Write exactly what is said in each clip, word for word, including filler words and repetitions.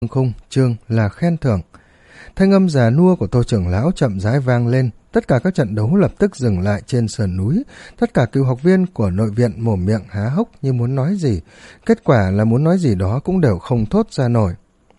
Khung chương là khen thưởng. Thanh âm già nua của Tô trưởng lão chậm rãi vang lên, tất cả các trận đấu lập tức dừng lại trên sườn núi. Tất cả cựu học viên của nội viện mồm miệng há hốc như muốn nói gì, kết quả là muốn nói gì đó cũng đều không thốt ra nổi.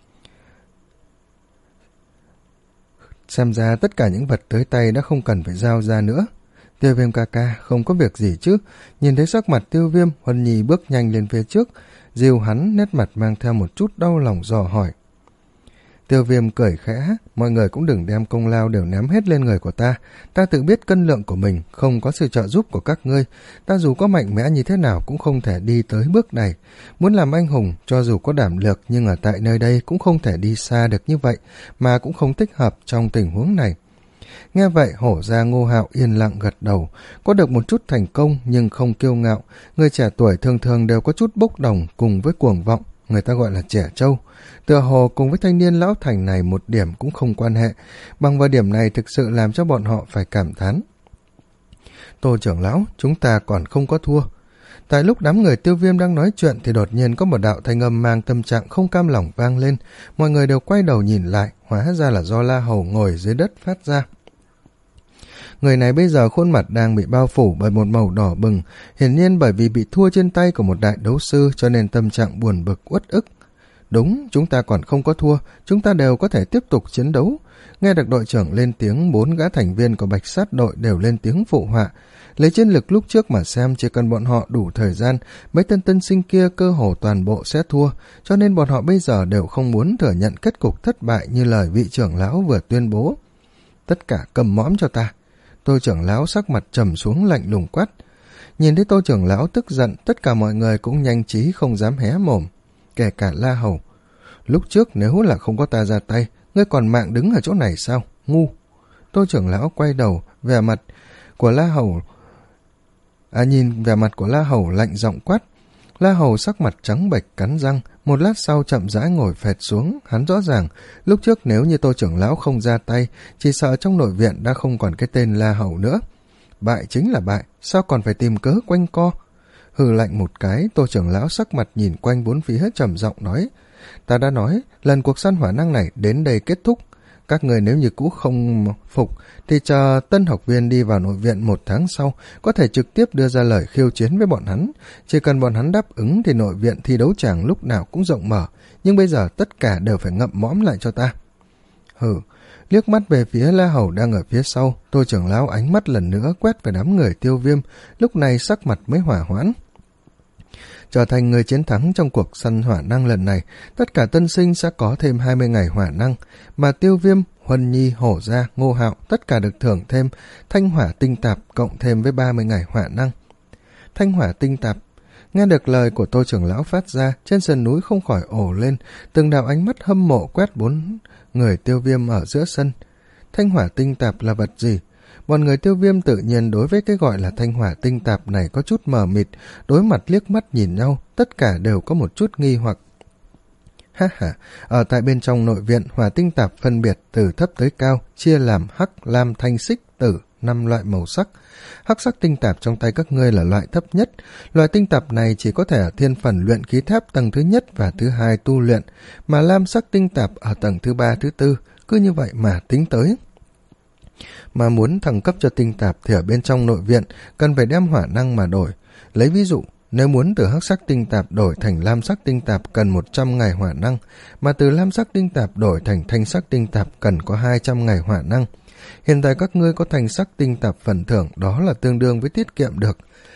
Xem ra tất cả những vật tới tay đã không cần phải giao ra nữa. Tiêu Viêm ca ca, không có việc gì chứ? Nhìn thấy sắc mặt Tiêu Viêm, Huân Nhi bước nhanh lên phía trước, dìu hắn, nét mặt mang theo một chút đau lòng dò hỏi. Tiêu Viêm cười khẽ, mọi người cũng đừng đem công lao đều ném hết lên người của ta. Ta tự biết cân lượng của mình, không có sự trợ giúp của các ngươi. Ta dù có mạnh mẽ như thế nào cũng không thể đi tới bước này. Muốn làm anh hùng, cho dù có đảm lược nhưng ở tại nơi đây cũng không thể đi xa được như vậy, mà cũng không thích hợp trong tình huống này. Nghe vậy, hổ ra Ngô Hạo yên lặng gật đầu, có được một chút thành công nhưng không kiêu ngạo. Người trẻ tuổi thường thường đều có chút bốc đồng cùng với cuồng vọng, người ta gọi là trẻ trâu. Tựa hồ cùng với thanh niên lão thành này một điểm cũng không quan hệ, bằng vào điểm này thực sự làm cho bọn họ phải cảm thán. Tô trưởng lão, chúng ta còn không có thua. Tại lúc đám người Tiêu Viêm đang nói chuyện thì đột nhiên có một đạo thanh âm mang tâm trạng không cam lòng vang lên. Mọi người đều quay đầu nhìn lại, hóa ra là do La Hầu ngồi dưới đất phát ra. Người này bây giờ khuôn mặt đang bị bao phủ bởi một màu đỏ bừng, hiển nhiên bởi vì bị thua trên tay của một đại đấu sư cho nên tâm trạng buồn bực uất ức. Đúng, chúng ta còn không có thua, chúng ta đều có thể tiếp tục chiến đấu. Nghe được đội trưởng lên tiếng, bốn gã thành viên của Bạch Sát đội đều lên tiếng phụ họa. Lấy chiến lực lúc trước mà xem, chỉ cần bọn họ đủ thời gian, mấy tên tân sinh kia cơ hồ toàn bộ sẽ thua, cho nên bọn họ bây giờ đều không muốn thừa nhận kết cục thất bại như lời vị trưởng lão vừa tuyên bố. Tất cả cầm mõm cho ta. Tô trưởng lão sắc mặt trầm xuống lạnh lùng quát. Nhìn thấy Tô trưởng lão tức giận, tất cả mọi người cũng nhanh trí không dám hé mồm, kể cả La Hầu. Lúc trước nếu là không có ta ra tay, ngươi còn mạng đứng ở chỗ này sao? Ngu. Tô trưởng lão quay đầu, vẻ mặt của La Hầu à nhìn vẻ mặt của La Hầu lạnh giọng quát. La Hầu sắc mặt trắng bệch cắn răng, một lát sau chậm rãi ngồi phệt xuống. Hắn rõ ràng lúc trước nếu như Tô trưởng lão không ra tay, chỉ sợ trong nội viện đã không còn cái tên La Hầu nữa. Bại chính là bại, sao còn phải tìm cớ quanh co? Hừ lạnh một cái, Tô trưởng lão sắc mặt nhìn quanh bốn phía trầm giọng nói. Ta đã nói, lần cuộc săn hỏa năng này đến đây kết thúc. Các người nếu như cũ không phục, thì chờ tân học viên đi vào nội viện một tháng sau, có thể trực tiếp đưa ra lời khiêu chiến với bọn hắn. Chỉ cần bọn hắn đáp ứng thì nội viện thi đấu tràng lúc nào cũng rộng mở, nhưng bây giờ tất cả đều phải ngậm mõm lại cho ta. Hừ, liếc mắt về phía La Hầu đang ở phía sau, Tô trưởng lão ánh mắt lần nữa quét về đám người Tiêu Viêm, lúc này sắc mặt mới hỏa hoãn. Trở thành người chiến thắng trong cuộc săn hỏa năng lần này, tất cả tân sinh sẽ có thêm hai mươi ngày hỏa năng, mà Tiêu Viêm, Huân Nhi, Hổ Gia, Ngô Hạo tất cả được thưởng thêm thanh hỏa tinh tạp cộng thêm với ba mươi ngày hỏa năng. Thanh hỏa tinh tạp. Nghe được lời của Tô trưởng lão phát ra, trên sườn núi không khỏi ồ lên, từng đạo ánh mắt hâm mộ quét bốn người Tiêu Viêm ở giữa sân. Thanh hỏa tinh tạp là vật gì? Bọn người Tiêu Viêm tự nhiên đối với cái gọi là thanh hỏa tinh tạp này có chút mờ mịt, đối mặt liếc mắt nhìn nhau, tất cả đều có một chút nghi hoặc. Ha ha, ở tại bên trong nội viện, hỏa tinh tạp phân biệt từ thấp tới cao, chia làm hắc, lam, thanh, xích, tử, năm loại màu sắc. Hắc sắc tinh tạp trong tay các ngươi là loại thấp nhất. Loại tinh tạp này chỉ có thể ở thiên phần luyện khí tháp tầng thứ nhất và thứ hai tu luyện, mà lam sắc tinh tạp ở tầng thứ ba, thứ tư, cứ như vậy mà tính tới. Mà muốn thăng cấp cho tinh tạp thì ở bên trong nội viện cần phải đem hỏa năng mà đổi. Lấy ví dụ, nếu muốn từ hắc sắc tinh tạp đổi thành lam sắc tinh tạp cần một trăm ngày hỏa năng, mà từ lam sắc tinh tạp đổi thành thanh sắc tinh tạp cần có hai trăm ngày hỏa năng. Hiện tại các ngươi có thanh sắc tinh tạp phần thưởng, đó là tương đương với tiết kiệm được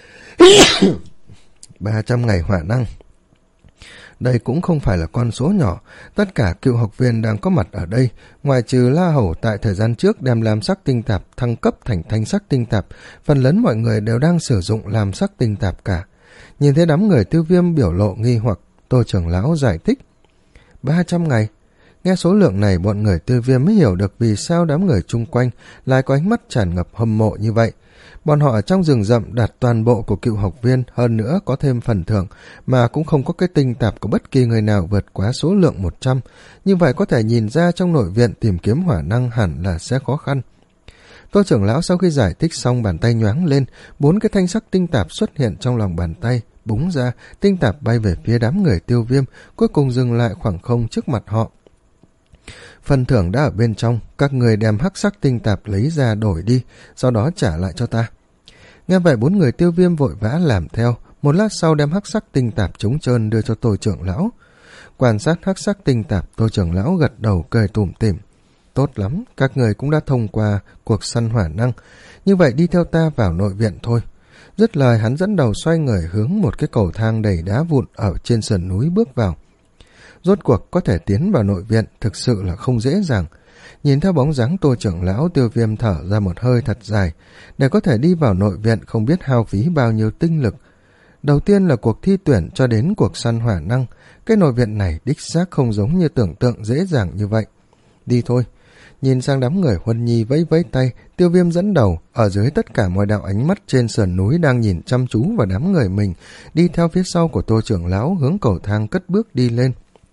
ba trăm ngày hỏa năng. Đây cũng không phải là con số nhỏ, tất cả cựu học viên đang có mặt ở đây, ngoài trừ La Hầu tại thời gian trước đem lam sắc tinh tạp thăng cấp thành thanh sắc tinh tạp, phần lớn mọi người đều đang sử dụng lam sắc tinh tạp cả. Nhìn thấy đám người Tiêu Viêm biểu lộ nghi hoặc, Tô trưởng lão giải thích. ba trăm ngày. Nghe số lượng này, bọn người Tiêu Viêm mới hiểu được vì sao đám người chung quanh lại có ánh mắt tràn ngập hâm mộ như vậy. Bọn họ ở trong rừng rậm đạt toàn bộ của cựu học viên, hơn nữa có thêm phần thưởng, mà cũng không có cái tinh tạp của bất kỳ người nào vượt quá số lượng một trăm. Như vậy có thể nhìn ra trong nội viện tìm kiếm hỏa năng hẳn là sẽ khó khăn. Tô trưởng lão sau khi giải thích xong, bàn tay nhoáng lên, bốn cái thanh sắc tinh tạp xuất hiện trong lòng bàn tay, búng ra, tinh tạp bay về phía đám người Tiêu Viêm, cuối cùng dừng lại khoảng không trước mặt họ. Phần thưởng đã ở bên trong, các người đem hắc sắc tinh tạp lấy ra đổi đi, sau đó trả lại cho ta. Nghe vậy bốn người Tiêu Viêm vội vã làm theo, một lát sau đem hắc sắc tinh tạp trống trơn đưa cho Tô trưởng lão. Quan sát hắc sắc tinh tạp, Tô trưởng lão gật đầu cười tủm tỉm. Tốt lắm, các người cũng đã thông qua cuộc săn hỏa năng, như vậy đi theo ta vào nội viện thôi. Dứt lời hắn dẫn đầu xoay người hướng một cái cầu thang đầy đá vụn ở trên sườn núi bước vào. Rốt cuộc có thể tiến vào nội viện thực sự là không dễ dàng. Nhìn theo bóng dáng Tô trưởng lão, Tiêu Viêm thở ra một hơi thật dài. Để có thể đi vào nội viện không biết hao phí bao nhiêu tinh lực. Đầu tiên là cuộc thi tuyển cho đến cuộc săn hỏa năng. Cái nội viện này đích xác không giống như tưởng tượng dễ dàng như vậy. Đi thôi. Nhìn sang đám người Huân Nhi vẫy vẫy tay, Tiêu Viêm dẫn đầu, ở dưới tất cả mọi đạo ánh mắt trên sườn núi đang nhìn chăm chú vào đám người mình, đi theo phía sau của Tô trưởng lão hướng cầu thang cất bước đi lên.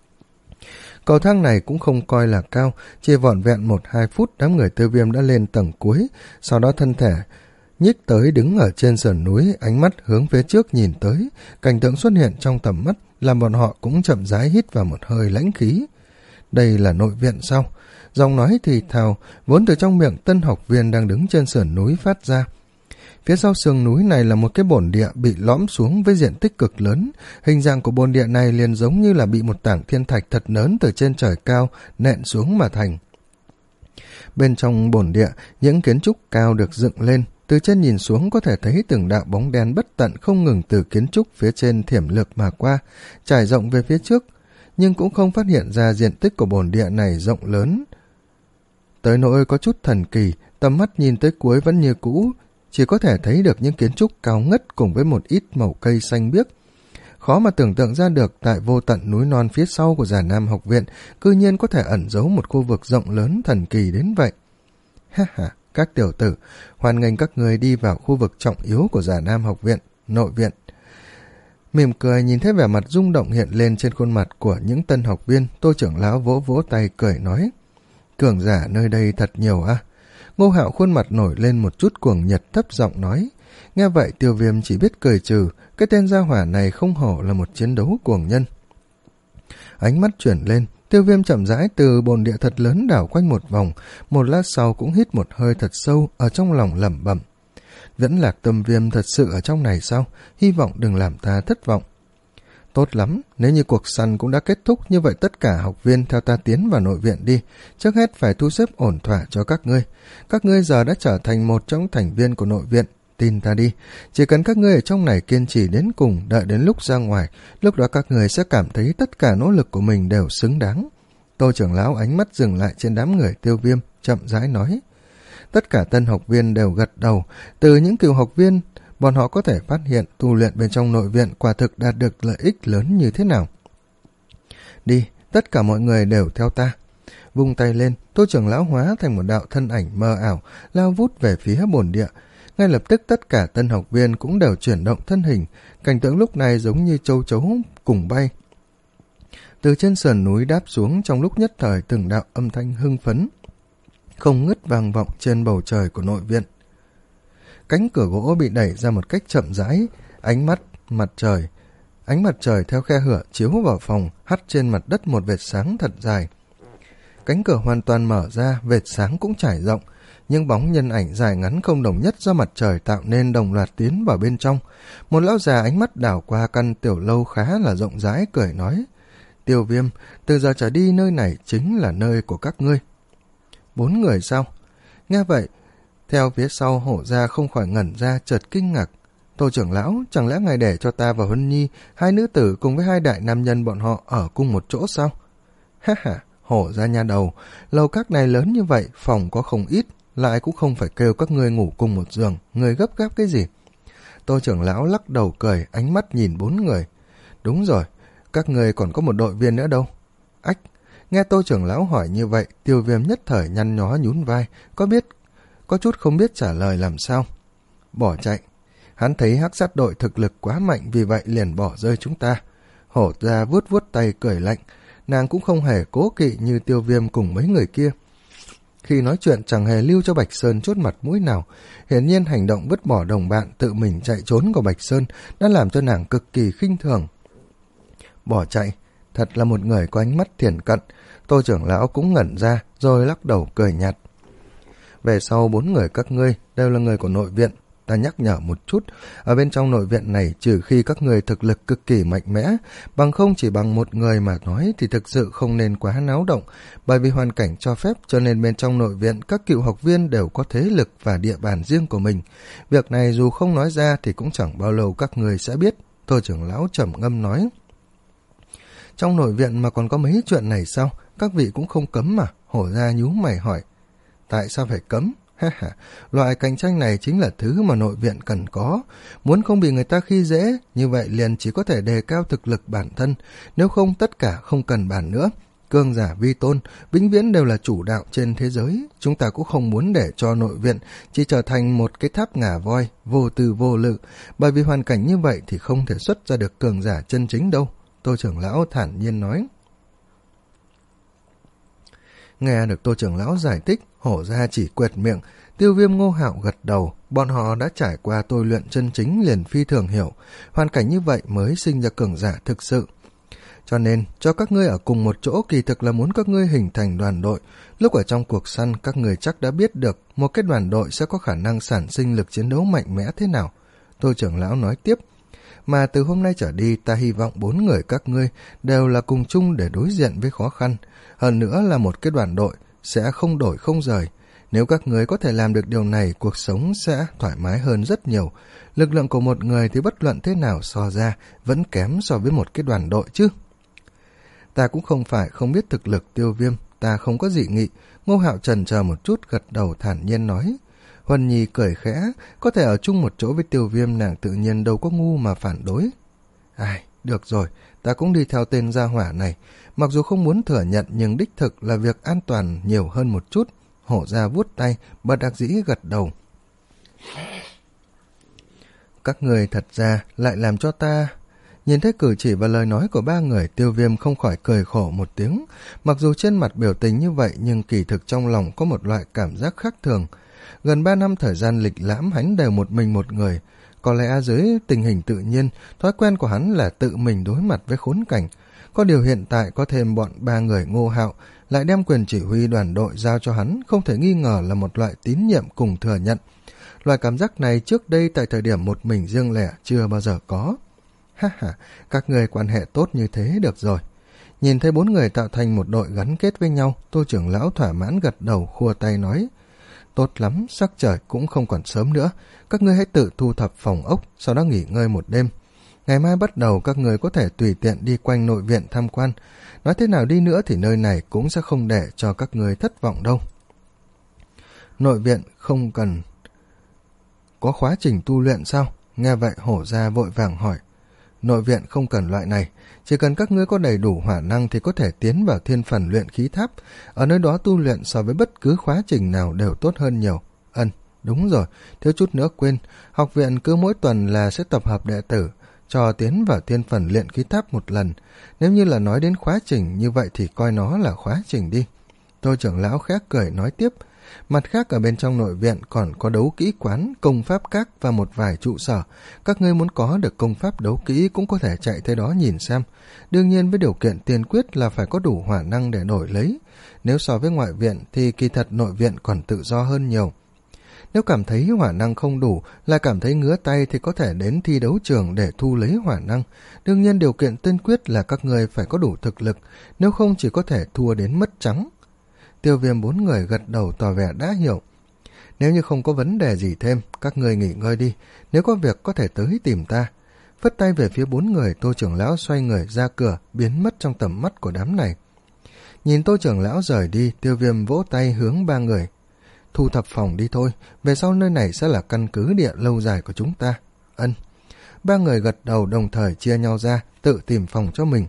Cầu thang này cũng không coi là cao, chỉ vỏn vẹn một hai phút đám người Tiêu Viêm đã lên tầng cuối, sau đó thân thể nhích tới đứng ở trên sườn núi, ánh mắt hướng phía trước nhìn tới, cảnh tượng xuất hiện trong tầm mắt làm bọn họ cũng chậm rãi hít vào một hơi lãnh khí. Đây là nội viện sao? Giọng nói thì thào vốn từ trong miệng tân học viên đang đứng trên sườn núi phát ra. Phía sau sườn núi này là một cái bồn địa bị lõm xuống với diện tích cực lớn. Hình dạng của bồn địa này liền giống như là bị một tảng thiên thạch thật lớn từ trên trời cao nện xuống mà thành. Bên trong bồn địa, những kiến trúc cao được dựng lên. Từ trên nhìn xuống có thể thấy từng đạo bóng đen bất tận không ngừng từ kiến trúc phía trên thiểm lược mà qua, trải rộng về phía trước, nhưng cũng không phát hiện ra diện tích của bồn địa này rộng lớn. Tới nỗi có chút thần kỳ, tầm mắt nhìn tới cuối vẫn như cũ, chỉ có thể thấy được những kiến trúc cao ngất cùng với một ít màu cây xanh biếc. Khó mà tưởng tượng ra được tại vô tận núi non phía sau của Già Nam học viện cư nhiên có thể ẩn giấu một khu vực rộng lớn thần kỳ đến vậy. Ha ha, các tiểu tử, hoan nghênh các người đi vào khu vực trọng yếu của Già Nam học viện, nội viện. Mỉm cười nhìn thấy vẻ mặt rung động hiện lên trên khuôn mặt của những tân học viên, Tô trưởng lão vỗ vỗ tay cười nói: Cường giả nơi đây thật nhiều à? Ngô Hạo khuôn mặt nổi lên một chút cuồng nhiệt thấp giọng nói. Nghe vậy Tiêu Viêm chỉ biết cười trừ, cái tên gia hỏa này không hổ là một chiến đấu cuồng nhân. Ánh mắt chuyển lên, Tiêu Viêm chậm rãi từ bồn địa thật lớn đảo quanh một vòng, một lát sau cũng hít một hơi thật sâu, ở trong lòng lẩm bẩm. Vẫn Lạc Tâm Viêm thật sự ở trong này sao? Hy vọng đừng làm ta thất vọng. Tốt lắm, nếu như cuộc săn cũng đã kết thúc, như vậy tất cả học viên theo ta tiến vào nội viện đi. Trước hết phải thu xếp ổn thỏa cho các ngươi. Các ngươi giờ đã trở thành một trong thành viên của nội viện. Tin ta đi, chỉ cần các ngươi ở trong này kiên trì đến cùng, đợi đến lúc ra ngoài, lúc đó các ngươi sẽ cảm thấy tất cả nỗ lực của mình đều xứng đáng. Tô trưởng lão ánh mắt dừng lại trên đám người Tiêu Viêm, chậm rãi nói. Tất cả tân học viên đều gật đầu, từ những cựu học viên, bọn họ có thể phát hiện tu luyện bên trong nội viện quả thực đạt được lợi ích lớn như thế nào. Đi, tất cả mọi người đều theo ta. Vung tay lên, Tô trưởng lão hóa thành một đạo thân ảnh mơ ảo, lao vút về phía bồn địa. Ngay lập tức tất cả tân học viên cũng đều chuyển động thân hình, cảnh tượng lúc này giống như châu chấu cùng bay. Từ trên sườn núi đáp xuống, trong lúc nhất thời từng đạo âm thanh hưng phấn không ngứt vang vọng trên bầu trời của nội viện. Cánh cửa gỗ bị đẩy ra một cách chậm rãi, ánh mắt mặt trời, ánh mặt trời theo khe hở chiếu vào phòng, hắt trên mặt đất một vệt sáng thật dài. Cánh cửa hoàn toàn mở ra, vệt sáng cũng trải rộng, nhưng bóng nhân ảnh dài ngắn không đồng nhất do mặt trời tạo nên đồng loạt tiến vào bên trong. Một lão già ánh mắt đảo qua căn tiểu lâu khá là rộng rãi cười nói: Tiêu Viêm, từ giờ trở đi nơi này chính là nơi của các ngươi. Bốn người sao? Nghe vậy, theo phía sau Hổ Gia không khỏi ngẩn ra chợt kinh ngạc. Tô trưởng lão, chẳng lẽ ngài để cho ta và Huân Nhi, hai nữ tử cùng với hai đại nam nhân bọn họ ở cùng một chỗ sao? Ha ha, Hổ Gia nha đầu, lầu các này lớn như vậy, phòng có không ít, lại cũng không phải kêu các ngươi ngủ cùng một giường, người gấp gáp cái gì? Tô trưởng lão lắc đầu cười, ánh mắt nhìn bốn người. Đúng rồi, các ngươi còn có một đội viên nữa đâu? Ách, nghe Tô trưởng lão hỏi như vậy, Tiêu Viêm nhất thời nhăn nhó nhún vai, có biết, có chút không biết trả lời làm sao. Bỏ chạy. Hắn thấy hắc sát đội thực lực quá mạnh, vì vậy liền bỏ rơi chúng ta. Hổ Gia vuốt vuốt tay cười lạnh, nàng cũng không hề cố kỵ như Tiêu Viêm cùng mấy người kia. Khi nói chuyện chẳng hề lưu cho Bạch Sơn chút mặt mũi nào. Hiển nhiên hành động vứt bỏ đồng bạn tự mình chạy trốn của Bạch Sơn đã làm cho nàng cực kỳ khinh thường. Bỏ chạy, thật là một người có ánh mắt thiển cận. Tô trưởng lão cũng ngẩn ra rồi lắc đầu cười nhạt. Về sau bốn người các ngươi đều là người của nội viện. Ta nhắc nhở một chút, ở bên trong nội viện này trừ khi các người thực lực cực kỳ mạnh mẽ, bằng không chỉ bằng một người mà nói thì thực sự không nên quá náo động, bởi vì hoàn cảnh cho phép cho nên bên trong nội viện các cựu học viên đều có thế lực và địa bàn riêng của mình. Việc này dù không nói ra thì cũng chẳng bao lâu các người sẽ biết, Tô trưởng lão trầm ngâm nói. Trong nội viện mà còn có mấy chuyện này sao? Các vị cũng không cấm mà? Hổ ra nhíu mày hỏi. Tại sao phải cấm? Ha ha, loại cạnh tranh này chính là thứ mà nội viện cần có. Muốn không bị người ta khi dễ, như vậy liền chỉ có thể đề cao thực lực bản thân, nếu không tất cả không cần bàn nữa. Cường giả vi tôn, vĩnh viễn đều là chủ đạo trên thế giới. Chúng ta cũng không muốn để cho nội viện chỉ trở thành một cái tháp ngà voi, vô tư vô lự, bởi vì hoàn cảnh như vậy thì không thể xuất ra được cường giả chân chính đâu, Tô trưởng lão thản nhiên nói. Nghe được Tô trưởng lão giải thích, Hổ ra chỉ quệt miệng. Tiêu Viêm, Ngô Hạo gật đầu. Bọn họ đã trải qua tôi luyện chân chính liền phi thường hiểu, hoàn cảnh như vậy mới sinh ra cường giả thực sự. Cho nên cho các ngươi ở cùng một chỗ kỳ thực là muốn các ngươi hình thành đoàn đội. Lúc ở trong cuộc săn các ngươi chắc đã biết được một cái đoàn đội sẽ có khả năng sản sinh lực chiến đấu mạnh mẽ thế nào, Tô trưởng lão nói tiếp. Mà từ hôm nay trở đi ta hy vọng bốn người các ngươi đều là cùng chung để đối diện với khó khăn. Hơn nữa là một cái đoàn đội sẽ không đổi không rời. Nếu các ngươi có thể làm được điều này, cuộc sống sẽ thoải mái hơn rất nhiều. Lực lượng của một người thì bất luận thế nào so ra vẫn kém so với một cái đoàn đội chứ. Ta cũng không phải không biết thực lực Tiêu Viêm, ta không có dị nghị. Ngô Hạo chần chờ một chút gật đầu thản nhiên nói. Huân Nhi cười khẽ, có thể ở chung một chỗ với Tiêu Viêm nàng tự nhiên đâu có ngu mà phản đối. Ai, được rồi, ta cũng đi theo tên gia hỏa này. Mặc dù không muốn thừa nhận nhưng đích thực là việc an toàn nhiều hơn một chút. Hổ ra vuốt tay, bất đắc dĩ gật đầu. Các người thật ra lại làm cho ta... Nhìn thấy cử chỉ và lời nói của ba người, Tiêu Viêm không khỏi cười khổ một tiếng. Mặc dù trên mặt biểu tình như vậy nhưng kỳ thực trong lòng có một loại cảm giác khác thường. Gần ba năm thời gian lịch lãm hắn đều một mình một người. Có lẽ dưới tình hình tự nhiên, thói quen của hắn là tự mình đối mặt với khốn cảnh. Có điều hiện tại có thêm bọn ba người Ngô Hạo, lại đem quyền chỉ huy đoàn đội giao cho hắn, không thể nghi ngờ là một loại tín nhiệm cùng thừa nhận. Loại cảm giác này trước đây tại thời điểm một mình riêng lẻ chưa bao giờ có. Ha ha, các người quan hệ tốt như thế được rồi. Nhìn thấy bốn người tạo thành một đội gắn kết với nhau, Tô trưởng lão thỏa mãn gật đầu khua tay nói. Tốt lắm, sắc trời cũng không còn sớm nữa. Các ngươi hãy tự thu thập phòng ốc, sau đó nghỉ ngơi một đêm. Ngày mai bắt đầu các người có thể tùy tiện đi quanh nội viện tham quan. Nói thế nào đi nữa thì nơi này cũng sẽ không để cho các người thất vọng đâu. Nội viện không cần có khóa trình tu luyện sao? Nghe vậy Hổ ra vội vàng hỏi. Nội viện không cần loại này, chỉ cần các ngươi có đầy đủ hỏa năng thì có thể tiến vào thiên phần luyện khí tháp. Ở nơi đó tu luyện so với bất cứ khóa trình nào đều tốt hơn nhiều. Ân, đúng rồi, thiếu chút nữa quên, học viện cứ mỗi tuần là sẽ tập hợp đệ tử, cho tiến vào thiên phần luyện khí tháp một lần. Nếu như là nói đến khóa trình như vậy thì coi nó là khóa trình đi. Tô trưởng lão khẽ cười nói tiếp. Mặt khác ở bên trong nội viện còn có đấu kỹ quán, công pháp các và một vài trụ sở. Các ngươi muốn có được công pháp đấu kỹ cũng có thể chạy tới đó nhìn xem. Đương nhiên với điều kiện tiên quyết là phải có đủ hỏa năng để đổi lấy. Nếu so với ngoại viện thì kỳ thật nội viện còn tự do hơn nhiều. Nếu cảm thấy hỏa năng không đủ, là cảm thấy ngứa tay thì có thể đến thi đấu trường để thu lấy hỏa năng. Đương nhiên điều kiện tiên quyết là các ngươi phải có đủ thực lực, nếu không chỉ có thể thua đến mất trắng. Tiêu Viêm bốn người gật đầu tỏ vẻ đã hiểu. Nếu như không có vấn đề gì thêm, các người nghỉ ngơi đi, nếu có việc có thể tới tìm ta. Phất tay về phía bốn người, Tô trưởng lão xoay người ra cửa, biến mất trong tầm mắt của đám này. Nhìn Tô trưởng lão rời đi, Tiêu Viêm vỗ tay hướng ba người. Thu thập phòng đi thôi, về sau nơi này sẽ là căn cứ địa lâu dài của chúng ta. Ân. Ba người gật đầu đồng thời chia nhau ra, tự tìm phòng cho mình.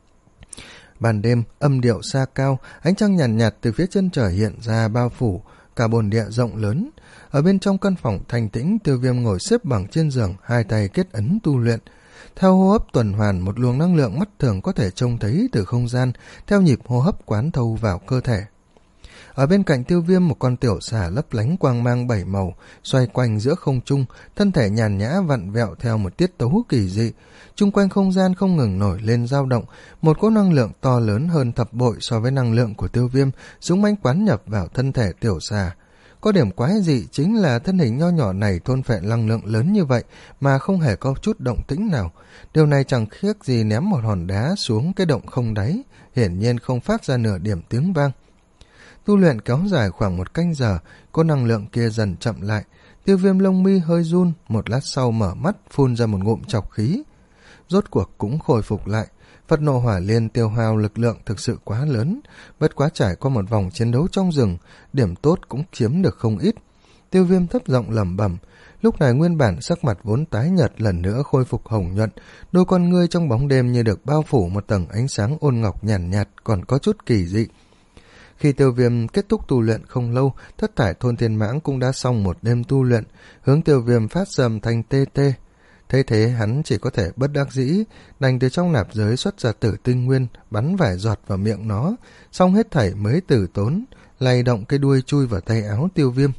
Ban đêm, âm điệu xa cao, ánh trăng nhàn nhạt, nhạt từ phía chân trời hiện ra bao phủ cả bồn địa rộng lớn. Ở bên trong căn phòng thanh tĩnh, Tiêu Viêm ngồi xếp bằng trên giường, hai tay kết ấn tu luyện. Theo hô hấp tuần hoàn, một luồng năng lượng mắt thường có thể trông thấy từ không gian, theo nhịp hô hấp quán thâu vào cơ thể. Ở bên cạnh Tiêu Viêm, một con tiểu xà lấp lánh quang mang bảy màu xoay quanh giữa không trung, thân thể nhàn nhã vặn vẹo theo một tiết tấu kỳ dị. Chung quanh không gian không ngừng nổi lên dao động, một cỗ năng lượng to lớn hơn thập bội so với năng lượng của Tiêu Viêm dũng mãnh quán nhập vào thân thể tiểu xà. Có điểm quái dị chính là thân hình nho nhỏ này thôn phệ năng lượng lớn như vậy mà không hề có chút động tĩnh nào. Điều này chẳng khác gì ném một hòn đá xuống cái động không đáy, hiển nhiên không phát ra nửa điểm tiếng vang. Tu luyện kéo dài khoảng một canh giờ, có năng lượng kia dần chậm lại. Tiêu Viêm lông mi hơi run, một lát sau mở mắt phun ra một ngụm trọc khí. Rốt cuộc cũng khôi phục lại. Phật nộ hỏa liên tiêu hao lực lượng thực sự quá lớn, bất quá trải qua một vòng chiến đấu trong rừng, điểm tốt cũng chiếm được không ít. Tiêu Viêm thấp giọng lẩm bẩm. Lúc này nguyên bản sắc mặt vốn tái nhợt lần nữa khôi phục hồng nhuận, đôi con ngươi trong bóng đêm như được bao phủ một tầng ánh sáng ôn ngọc nhàn nhạt, nhạt, còn có chút kỳ dị. Khi Tiêu Viêm kết thúc tu luyện không lâu, thất thải thôn thiên mãng cũng đã xong một đêm tu luyện, hướng Tiêu Viêm phát rầm thành tê tê. Thế thế hắn chỉ có thể bất đắc dĩ, đành từ trong nạp giới xuất ra tử tinh nguyên, bắn vài giọt vào miệng nó, xong hết thảy mới tử tốn, lay động cái đuôi chui vào tay áo Tiêu Viêm.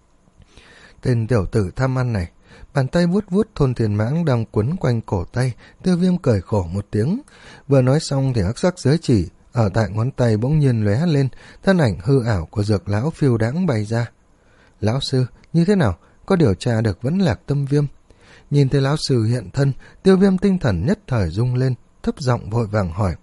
Tên tiểu tử tham ăn này, bàn tay vuốt vuốt thôn thiên mãng đang quấn quanh cổ tay. Tiêu Viêm cười khổ một tiếng, vừa nói xong thì hắc sắc giới chỉ ở tại ngón tay bỗng nhiên lóe lên, thân ảnh hư ảo của Dược lão phiêu đãng bay ra. Lão sư, như thế nào? Có điều tra được Vẫn Lạc Tâm Viêm? Nhìn thấy lão sư hiện thân, Tiêu Viêm tinh thần nhất thời rung lên, thấp giọng vội vàng hỏi.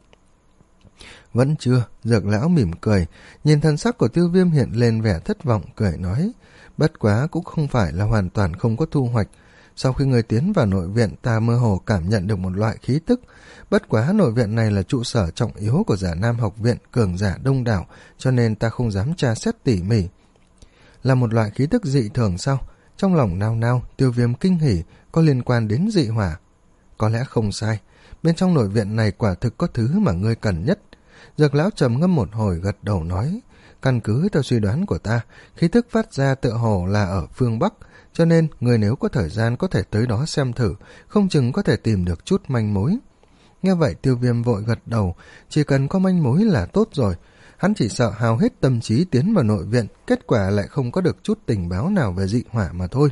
Vẫn chưa. Dược lão mỉm cười, nhìn thân sắc của Tiêu Viêm hiện lên vẻ thất vọng, cười nói. Bất quá cũng không phải là hoàn toàn không có thu hoạch. Sau khi người tiến vào nội viện, ta mơ hồ cảm nhận được một loại khí tức. Bất quá nội viện này là trụ sở trọng yếu của Giả Nam học viện, cường giả đông đảo, cho nên ta không dám tra xét tỉ mỉ. Là một loại khí tức dị thường sao? Trong lòng nao nao, Tiêu Viêm kinh hỉ, có liên quan đến dị hỏa. Có lẽ không sai, bên trong nội viện này quả thực có thứ mà ngươi cần nhất. Dược lão trầm ngâm một hồi gật đầu nói. Căn cứ theo suy đoán của ta, khí tức phát ra tựa hồ là ở phương Bắc, cho nên người nếu có thời gian có thể tới đó xem thử, không chừng có thể tìm được chút manh mối. Nghe vậy Tiêu Viêm vội gật đầu, chỉ cần có manh mối là tốt rồi. Hắn chỉ sợ hao hết tâm trí tiến vào nội viện, kết quả lại không có được chút tình báo nào về dị hỏa mà thôi.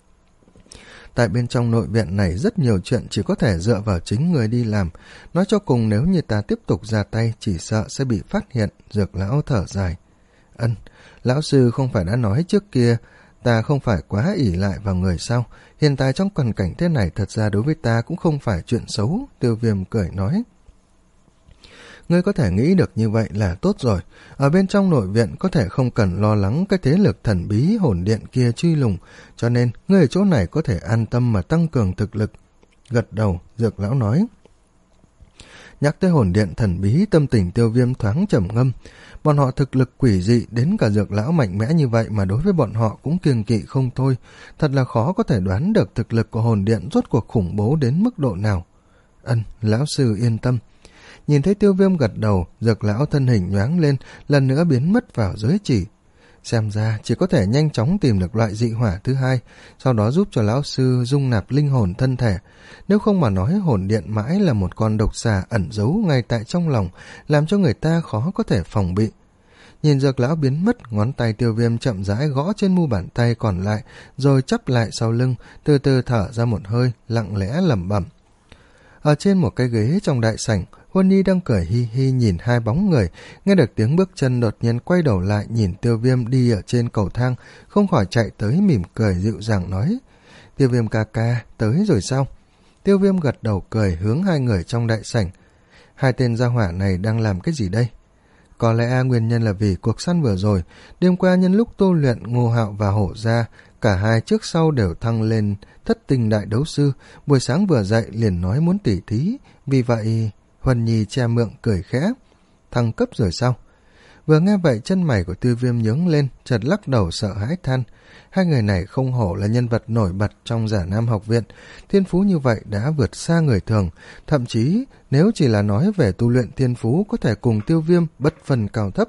Tại bên trong nội viện này rất nhiều chuyện chỉ có thể dựa vào chính người đi làm. Nói cho cùng nếu như ta tiếp tục ra tay chỉ sợ sẽ bị phát hiện. Dược lão thở dài. Ân, lão sư không phải đã nói trước kia ta không phải quá ỷ lại vào người sao? Hiện tại trong hoàn cảnh thế này thật ra đối với ta cũng không phải chuyện xấu. Tiêu Viêm cười nói. Ngươi có thể nghĩ được như vậy là tốt rồi. Ở bên trong nội viện có thể không cần lo lắng cái thế lực thần bí hồn điện kia truy lùng, cho nên ngươi ở chỗ này có thể an tâm mà tăng cường thực lực. Gật đầu, Dược lão nói. Nhắc tới hồn điện thần bí, tâm tình Tiêu Viêm thoáng trầm ngâm. Bọn họ thực lực quỷ dị, đến cả Dược lão mạnh mẽ như vậy mà đối với bọn họ cũng kiêng kỵ không thôi. Thật là khó có thể đoán được thực lực của hồn điện rốt cuộc khủng bố đến mức độ nào. Ân, lão sư yên tâm. Nhìn thấy Tiêu Viêm gật đầu, Dược lão thân hình nhoáng lên, lần nữa biến mất vào giới chỉ. Xem ra chỉ có thể nhanh chóng tìm được loại dị hỏa thứ hai, sau đó giúp cho lão sư dung nạp linh hồn thân thể. Nếu không mà nói hồn điện mãi là một con độc xà ẩn giấu ngay tại trong lòng, làm cho người ta khó có thể phòng bị. Nhìn Dược lão biến mất, ngón tay Tiêu Viêm chậm rãi gõ trên mu bàn tay còn lại, rồi chắp lại sau lưng, từ từ thở ra một hơi, lặng lẽ lẩm bẩm. Ở trên một cái ghế trong đại sảnh, Huân Nhi đang cười hi hi nhìn hai bóng người, nghe được tiếng bước chân đột nhiên quay đầu lại nhìn Tiêu Viêm đi ở trên cầu thang, không khỏi chạy tới mỉm cười dịu dàng nói. Tiêu Viêm ca ca, tới rồi sao? Tiêu Viêm gật đầu cười hướng hai người trong đại sảnh. Hai tên gia hỏa này đang làm cái gì đây? Có lẽ nguyên nhân là vì cuộc săn vừa rồi, đêm qua nhân lúc tu luyện Ngô Hạo và Hổ Gia, cả hai trước sau đều thăng lên thất tinh đại đấu sư, buổi sáng vừa dậy liền nói muốn tỉ thí, vì vậy Huân Nhi che miệng cười khẽ. Thăng cấp rồi sao? Vừa nghe vậy chân mày của Tiêu Viêm nhướng lên, chợt lắc đầu sợ hãi than. Hai người này không hổ là nhân vật nổi bật trong Giả Nam học viện, thiên phú như vậy đã vượt xa người thường, thậm chí nếu chỉ là nói về tu luyện thiên phú có thể cùng Tiêu Viêm bất phân cao thấp.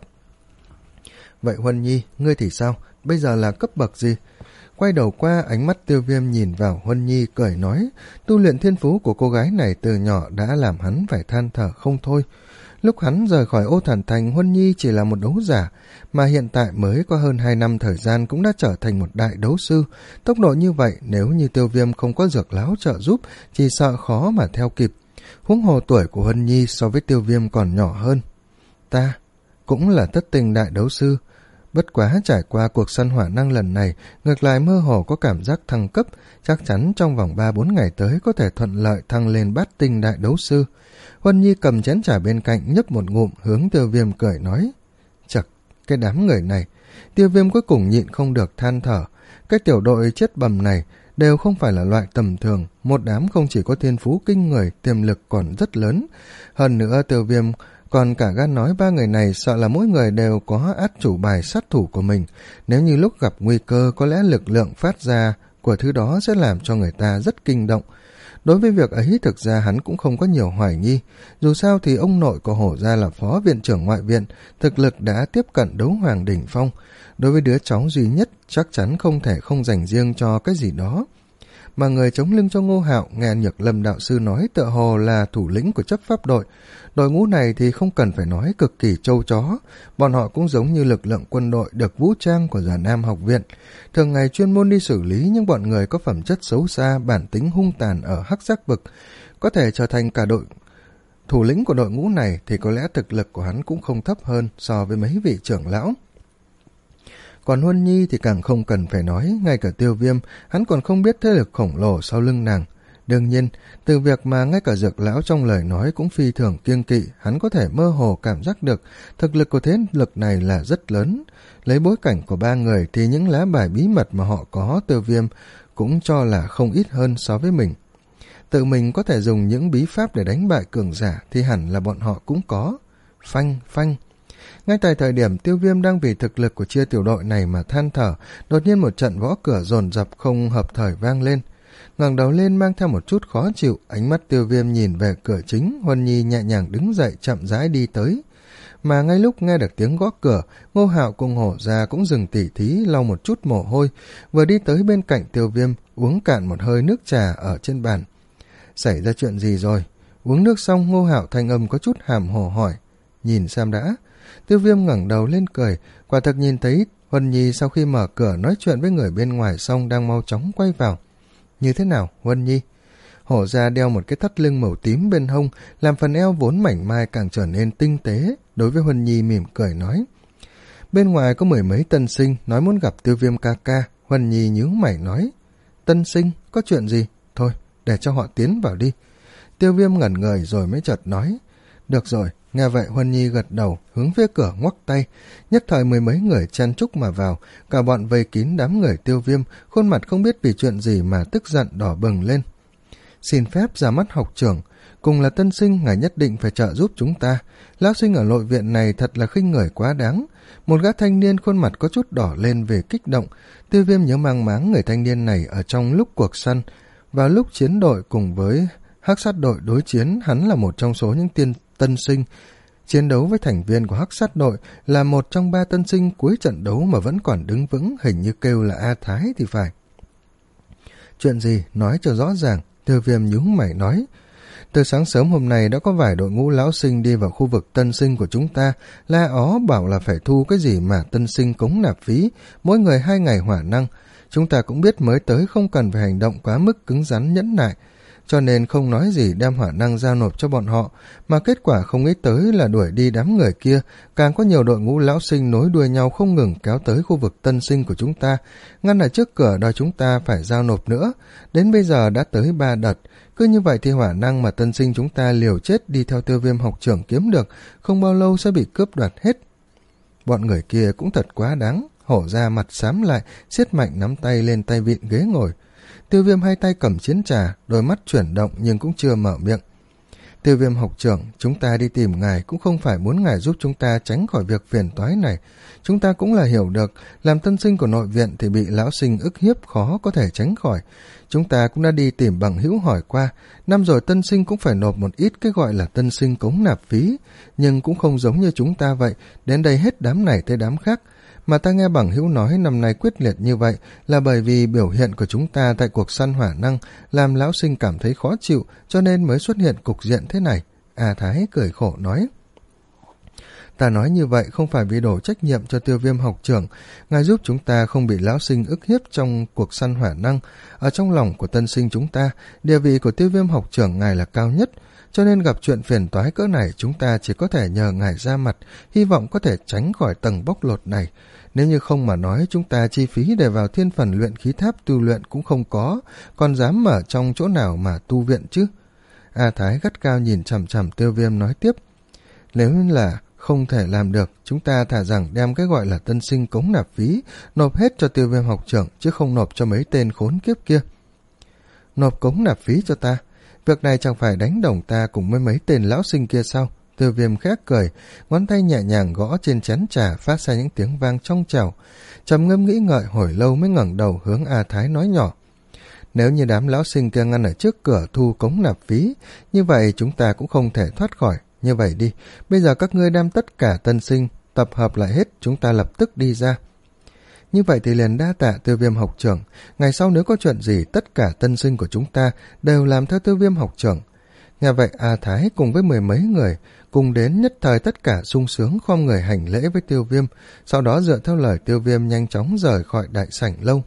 Vậy Huân Nhi, ngươi thì sao? Bây giờ là cấp bậc gì? Quay đầu qua, ánh mắt Tiêu Viêm nhìn vào Huân Nhi cười nói, tu luyện thiên phú của cô gái này từ nhỏ đã làm hắn phải than thở không thôi. Lúc hắn rời khỏi Ô Thản Thành, Huân Nhi chỉ là một đấu giả, mà hiện tại mới có hơn hai năm thời gian cũng đã trở thành một đại đấu sư. Tốc độ như vậy nếu như Tiêu Viêm không có Dược Lão trợ giúp, chỉ sợ khó mà theo kịp. Huống hồ tuổi của Huân Nhi so với Tiêu Viêm còn nhỏ hơn. Ta cũng là thất tình đại đấu sư, bất quá trải qua cuộc săn hỏa năng lần này, ngược lại mơ hồ có cảm giác thăng cấp, chắc chắn trong vòng ba bốn ngày tới có thể thuận lợi thăng lên bát tinh đại đấu sư. Huân Nhi cầm chén trà bên cạnh nhấp một ngụm, hướng Tiêu Viêm cười nói: Chật, cái đám người này. Tiêu Viêm cuối cùng nhịn không được than thở, cái tiểu đội chết bầm này đều không phải là loại tầm thường, một đám không chỉ có thiên phú kinh người, tiềm lực còn rất lớn. Hơn nữa Tiêu Viêm còn cả gan nói ba người này sợ là mỗi người đều có át chủ bài sát thủ của mình, nếu như lúc gặp nguy cơ có lẽ lực lượng phát ra của thứ đó sẽ làm cho người ta rất kinh động. Đối với việc ấy thực ra hắn cũng không có nhiều hoài nghi, dù sao thì ông nội của Hổ gia là phó viện trưởng ngoại viện, thực lực đã tiếp cận đấu hoàng đỉnh phong. Đối với đứa cháu duy nhất chắc chắn không thể không dành riêng cho cái gì đó. Mà người chống lưng cho Ngô Hạo nghe Nhược Lâm đạo sư nói tựa hồ là thủ lĩnh của chấp pháp đội. Đội ngũ này thì không cần phải nói cực kỳ trâu chó, bọn họ cũng giống như lực lượng quân đội được vũ trang của Già Nam học viện, thường ngày chuyên môn đi xử lý những bọn người có phẩm chất xấu xa, bản tính hung tàn ở Hắc Giác vực. Có thể trở thành cả đội thủ lĩnh của đội ngũ này thì có lẽ thực lực của hắn cũng không thấp hơn so với mấy vị trưởng lão. Còn Huân Nhi thì càng không cần phải nói, ngay cả Tiêu Viêm hắn còn không biết thế lực khổng lồ sau lưng nàng. Đương nhiên, từ việc mà ngay cả Dược Lão trong lời nói cũng phi thường kiêng kỵ, hắn có thể mơ hồ cảm giác được thực lực của thế lực này là rất lớn. Lấy bối cảnh của ba người thì những lá bài bí mật mà họ có, Tiêu Viêm cũng cho là không ít hơn so với mình. Tự mình có thể dùng những bí pháp để đánh bại cường giả thì hẳn là bọn họ cũng có. Phanh, phanh. Ngay tại thời điểm Tiêu Viêm đang vì thực lực của chia tiểu đội này mà than thở, đột nhiên một trận võ cửa dồn dập không hợp thời vang lên. Ngẩng đầu lên mang theo một chút khó chịu, ánh mắt Tiêu Viêm nhìn về cửa chính, Huân Nhi nhẹ nhàng đứng dậy chậm rãi đi tới. Mà ngay lúc nghe được tiếng gõ cửa, Ngô Hạo cùng Hổ gia cũng dừng tỉ thí lau một chút mồ hôi, vừa đi tới bên cạnh Tiêu Viêm, uống cạn một hơi nước trà ở trên bàn. Xảy ra chuyện gì rồi? Uống nước xong, Ngô Hạo thanh âm có chút hàm hồ hỏi. Nhìn xem đã. Tiêu Viêm ngẩng đầu lên cười, quả thực nhìn thấy Huân Nhi sau khi mở cửa nói chuyện với người bên ngoài xong đang mau chóng quay vào. Như thế nào, Huân Nhi? Hổ gia đeo một cái thắt lưng màu tím bên hông, làm phần eo vốn mảnh mai càng trở nên tinh tế. Đối với Huân Nhi mỉm cười nói. Bên ngoài có mười mấy tân sinh nói muốn gặp Tiêu Viêm ca ca. Huân Nhi nhíu mày nói. Tân sinh? Có chuyện gì? Thôi, để cho họ tiến vào đi. Tiêu Viêm ngẩn người rồi mới chợt nói. Được rồi. Nghe vậy Huân Nhi gật đầu, hướng phía cửa ngoắc tay. Nhất thời mười mấy người chen chúc mà vào, cả bọn vây kín đám người Tiêu Viêm, khuôn mặt không biết vì chuyện gì mà tức giận đỏ bừng lên. Xin phép ra mắt học trưởng, cùng là tân sinh, ngài nhất định phải trợ giúp chúng ta. Lão sinh ở nội viện này thật là khinh người quá đáng. Một gã thanh niên khuôn mặt có chút đỏ lên về kích động. Tiêu Viêm nhớ mang máng người thanh niên này ở trong lúc cuộc săn. Vào lúc chiến đội cùng với Hắc Sát đội đối chiến, hắn là một trong số những tiên tân sinh. Chiến đấu với thành viên của Hắc Sát đội là một trong ba tân sinh cuối trận đấu mà vẫn còn đứng vững, hình như kêu là A Thái thì phải. Chuyện gì? Nói cho rõ ràng. Tiêu Viêm nhướng mày nói. Từ sáng sớm hôm nay đã có vài đội ngũ lão sinh đi vào khu vực tân sinh của chúng ta, la ó bảo là phải thu cái gì mà tân sinh cống nạp phí, mỗi người hai ngày hỏa năng. Chúng ta cũng biết mới tới không cần phải hành động quá mức cứng rắn nhẫn nại, cho nên không nói gì đem hỏa năng giao nộp cho bọn họ, mà kết quả không nghĩ tới là đuổi đi đám người kia, càng có nhiều đội ngũ lão sinh nối đuôi nhau không ngừng kéo tới khu vực tân sinh của chúng ta, ngăn ở trước cửa đòi chúng ta phải giao nộp nữa, đến bây giờ đã tới ba đợt. Cứ như vậy thì hỏa năng mà tân sinh chúng ta liều chết đi theo Tiêu Viêm học trưởng kiếm được, không bao lâu sẽ bị cướp đoạt hết. Bọn người kia cũng thật quá đáng. Hổ ra mặt xám lại, siết mạnh nắm tay lên tay vịn ghế ngồi. Tiêu Viêm hai tay cầm chiến trà, đôi mắt chuyển động nhưng cũng chưa mở miệng. Tiêu Viêm học trưởng, chúng ta đi tìm ngài cũng không phải muốn ngài giúp chúng ta tránh khỏi việc phiền toái này. Chúng ta cũng là hiểu được, làm tân sinh của nội viện thì bị lão sinh ức hiếp khó có thể tránh khỏi. Chúng ta cũng đã đi tìm bằng hữu hỏi qua, năm rồi tân sinh cũng phải nộp một ít cái gọi là tân sinh cống nạp phí, nhưng cũng không giống như chúng ta vậy, đến đây hết đám này tới đám khác. Mà ta nghe bằng hữu nói năm nay quyết liệt như vậy là bởi vì biểu hiện của chúng ta tại cuộc săn hỏa năng làm lão sinh cảm thấy khó chịu, cho nên mới xuất hiện cục diện thế này. A Thái cười khổ nói. Ta nói như vậy không phải vì đổ trách nhiệm cho Tiêu Viêm học trưởng, ngài giúp chúng ta không bị lão sinh ức hiếp trong cuộc săn hỏa năng. Ở trong lòng của tân sinh chúng ta, địa vị của Tiêu Viêm học trưởng ngài là cao nhất, cho nên gặp chuyện phiền toái cỡ này chúng ta chỉ có thể nhờ ngài ra mặt, hy vọng có thể tránh khỏi tầng bóc lột này. Nếu như không mà nói, chúng ta chi phí để vào thiên phần luyện khí tháp tu luyện cũng không có, còn dám mở trong chỗ nào mà tu viện chứ? A Thái gắt cao nhìn chằm chằm Tiêu Viêm nói tiếp. Nếu là không thể làm được, chúng ta thà rằng đem cái gọi là tân sinh cống nạp phí, nộp hết cho Tiêu Viêm học trưởng, chứ không nộp cho mấy tên khốn kiếp kia. Nộp cống nạp phí cho ta? Việc này chẳng phải đánh đồng ta cùng với mấy tên lão sinh kia sao? Tiêu Viêm khét cười, ngón tay nhẹ nhàng gõ trên chén trà phát ra những tiếng vang trong trẻo. Trầm ngâm nghĩ ngợi hồi lâu mới ngẩng đầu hướng A Thái nói nhỏ. Nếu như đám lão sinh kia ngăn ở trước cửa thu cống nạp phí, như vậy chúng ta cũng không thể thoát khỏi. Như vậy đi, bây giờ các ngươi đem tất cả tân sinh tập hợp lại hết, chúng ta lập tức đi ra. Như vậy thì liền đa tạ Tiêu Viêm học trưởng, ngày sau nếu có chuyện gì tất cả tân sinh của chúng ta đều làm theo Tiêu Viêm học trưởng. Nghe vậy A Thái cùng với mười mấy người cùng đến, nhất thời tất cả sung sướng khom người hành lễ với Tiêu Viêm, sau đó dựa theo lời Tiêu Viêm nhanh chóng rời khỏi đại sảnh lâu.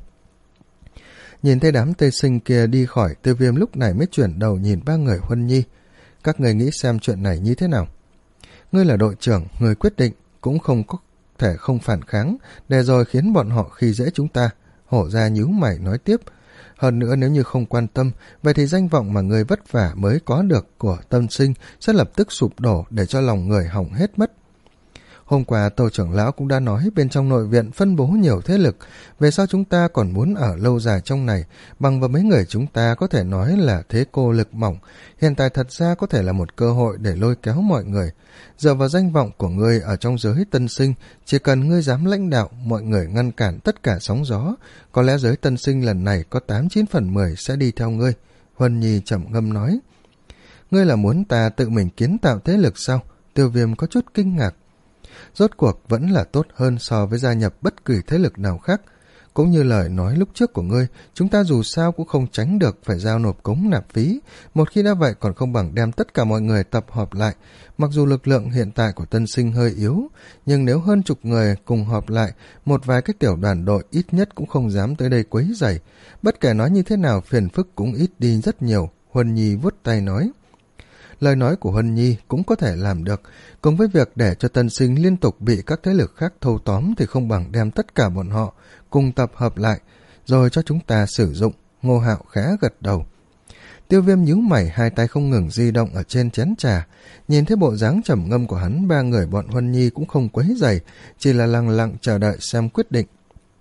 Nhìn thấy đám tây sinh kia đi khỏi, Tiêu Viêm lúc này mới chuyển đầu nhìn ba người Huân Nhi. Các người nghĩ xem chuyện này như thế nào? Ngươi là đội trưởng, người quyết định, cũng không có thể không phản kháng, để rồi khiến bọn họ khi dễ chúng ta. Hổ ra nhíu mày nói tiếp. Hơn nữa nếu như không quan tâm, vậy thì danh vọng mà người vất vả mới có được của tân sinh sẽ lập tức sụp đổ, để cho lòng người hỏng hết mất. Hôm qua Tô trưởng lão cũng đã nói bên trong nội viện phân bố nhiều thế lực, về sau chúng ta còn muốn ở lâu dài trong này, bằng vào mấy người chúng ta có thể nói là thế cô lực mỏng, hiện tại thật ra có thể là một cơ hội để lôi kéo mọi người. Dựa vào danh vọng của ngươi ở trong giới tân sinh, chỉ cần ngươi dám lãnh đạo, mọi người ngăn cản tất cả sóng gió, có lẽ giới tân sinh lần này có tám chín phần mười sẽ đi theo ngươi. Huân Nhi trầm ngâm nói. Ngươi là muốn ta tự mình kiến tạo thế lực sao? Tiêu Viêm có chút kinh ngạc. Rốt cuộc vẫn là tốt hơn so với gia nhập bất kỳ thế lực nào khác. Cũng như lời nói lúc trước của ngươi, chúng ta dù sao cũng không tránh được phải giao nộp cống nạp phí. Một khi đã vậy còn không bằng đem tất cả mọi người tập hợp lại. Mặc dù lực lượng hiện tại của tân sinh hơi yếu, nhưng nếu hơn chục người cùng họp lại, một vài cái tiểu đoàn đội ít nhất cũng không dám tới đây quấy rầy. Bất kể nói như thế nào, phiền phức cũng ít đi rất nhiều. Huân Nhi vuốt tay nói. Lời nói của Huân Nhi cũng có thể làm được, cùng với việc để cho tân sinh liên tục bị các thế lực khác thâu tóm thì không bằng đem tất cả bọn họ cùng tập hợp lại, rồi cho chúng ta sử dụng. Ngô Hạo khẽ gật đầu. Tiêu Viêm nhíu mày, hai tay không ngừng di động ở trên chén trà. Nhìn thấy bộ dáng trầm ngâm của hắn, ba người bọn Huân Nhi cũng không quấy rầy, chỉ là lặng lặng chờ đợi xem quyết định.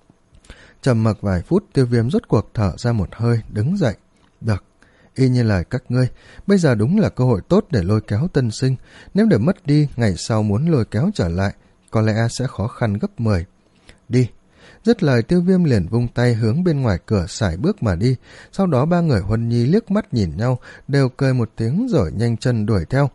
Trầm mặc vài phút, Tiêu Viêm rốt cuộc thở ra một hơi, đứng dậy. Được. Y như lời các ngươi, bây giờ đúng là cơ hội tốt để lôi kéo tân sinh. Nếu để mất đi, ngày sau muốn lôi kéo trở lại, có lẽ sẽ khó khăn gấp mười. Đi. Dứt lời, Tiêu Viêm liền vung tay hướng bên ngoài cửa sải bước mà đi. Sau đó ba người Huân Nhi liếc mắt nhìn nhau, đều cười một tiếng rồi nhanh chân đuổi theo.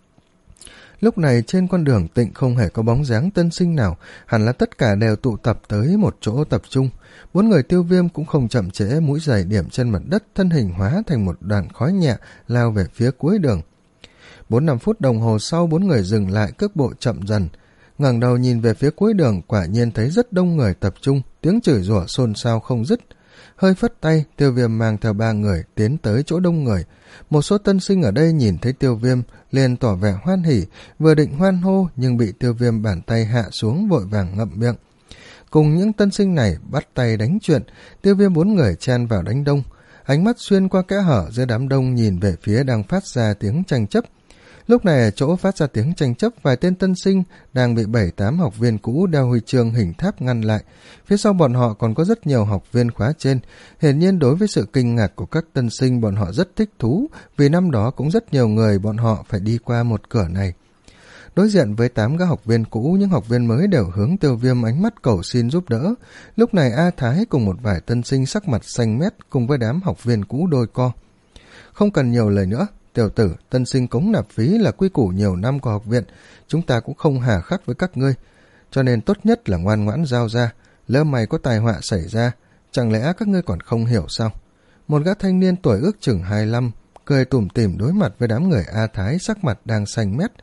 Lúc này trên con đường tịnh không hề có bóng dáng tân sinh nào, hẳn là tất cả đều tụ tập tới một chỗ tập trung. Bốn người Tiêu Viêm cũng không chậm trễ, mũi giày điểm trên mặt đất, thân hình hóa thành một đoàn khói nhẹ lao về phía cuối đường. Bốn năm phút đồng hồ sau, bốn người dừng lại, cước bộ chậm dần. Ngẩng đầu nhìn về phía cuối đường, quả nhiên thấy rất đông người tập trung, tiếng chửi rủa xôn xao không dứt. Hơi phất tay, Tiêu Viêm mang theo ba người tiến tới chỗ đông người. Một số tân sinh ở đây nhìn thấy Tiêu Viêm liền tỏ vẻ hoan hỉ, vừa định hoan hô nhưng bị Tiêu Viêm bàn tay hạ xuống, vội vàng ngậm miệng. Cùng những tân sinh này bắt tay đánh chuyện, Tiêu Viêm bốn người chen vào đánh đông. Ánh mắt xuyên qua kẽ hở giữa đám đông nhìn về phía đang phát ra tiếng tranh chấp. Lúc này ở chỗ phát ra tiếng tranh chấp, vài tên tân sinh đang bị bảy tám học viên cũ đeo huy chương hình tháp ngăn lại. Phía sau bọn họ còn có rất nhiều học viên khóa trên. Hiển nhiên đối với sự kinh ngạc của các tân sinh, bọn họ rất thích thú, vì năm đó cũng rất nhiều người bọn họ phải đi qua một cửa này. Đối diện với tám các học viên cũ, những học viên mới đều hướng Tiêu Viêm ánh mắt cầu xin giúp đỡ. Lúc này A Thái cùng một vài tân sinh sắc mặt xanh mét cùng với đám học viên cũ đôi co. Không cần nhiều lời nữa. Tiểu tử, tân sinh cống nạp phí là quy củ nhiều năm của học viện, chúng ta cũng không hà khắc với các ngươi, cho nên tốt nhất là ngoan ngoãn giao ra, lỡ mày có tai họa xảy ra, chẳng lẽ các ngươi còn không hiểu sao? Một gã thanh niên tuổi ước chừng hai mươi lăm, cười tủm tỉm đối mặt với đám người A Thái, sắc mặt đang xanh mét.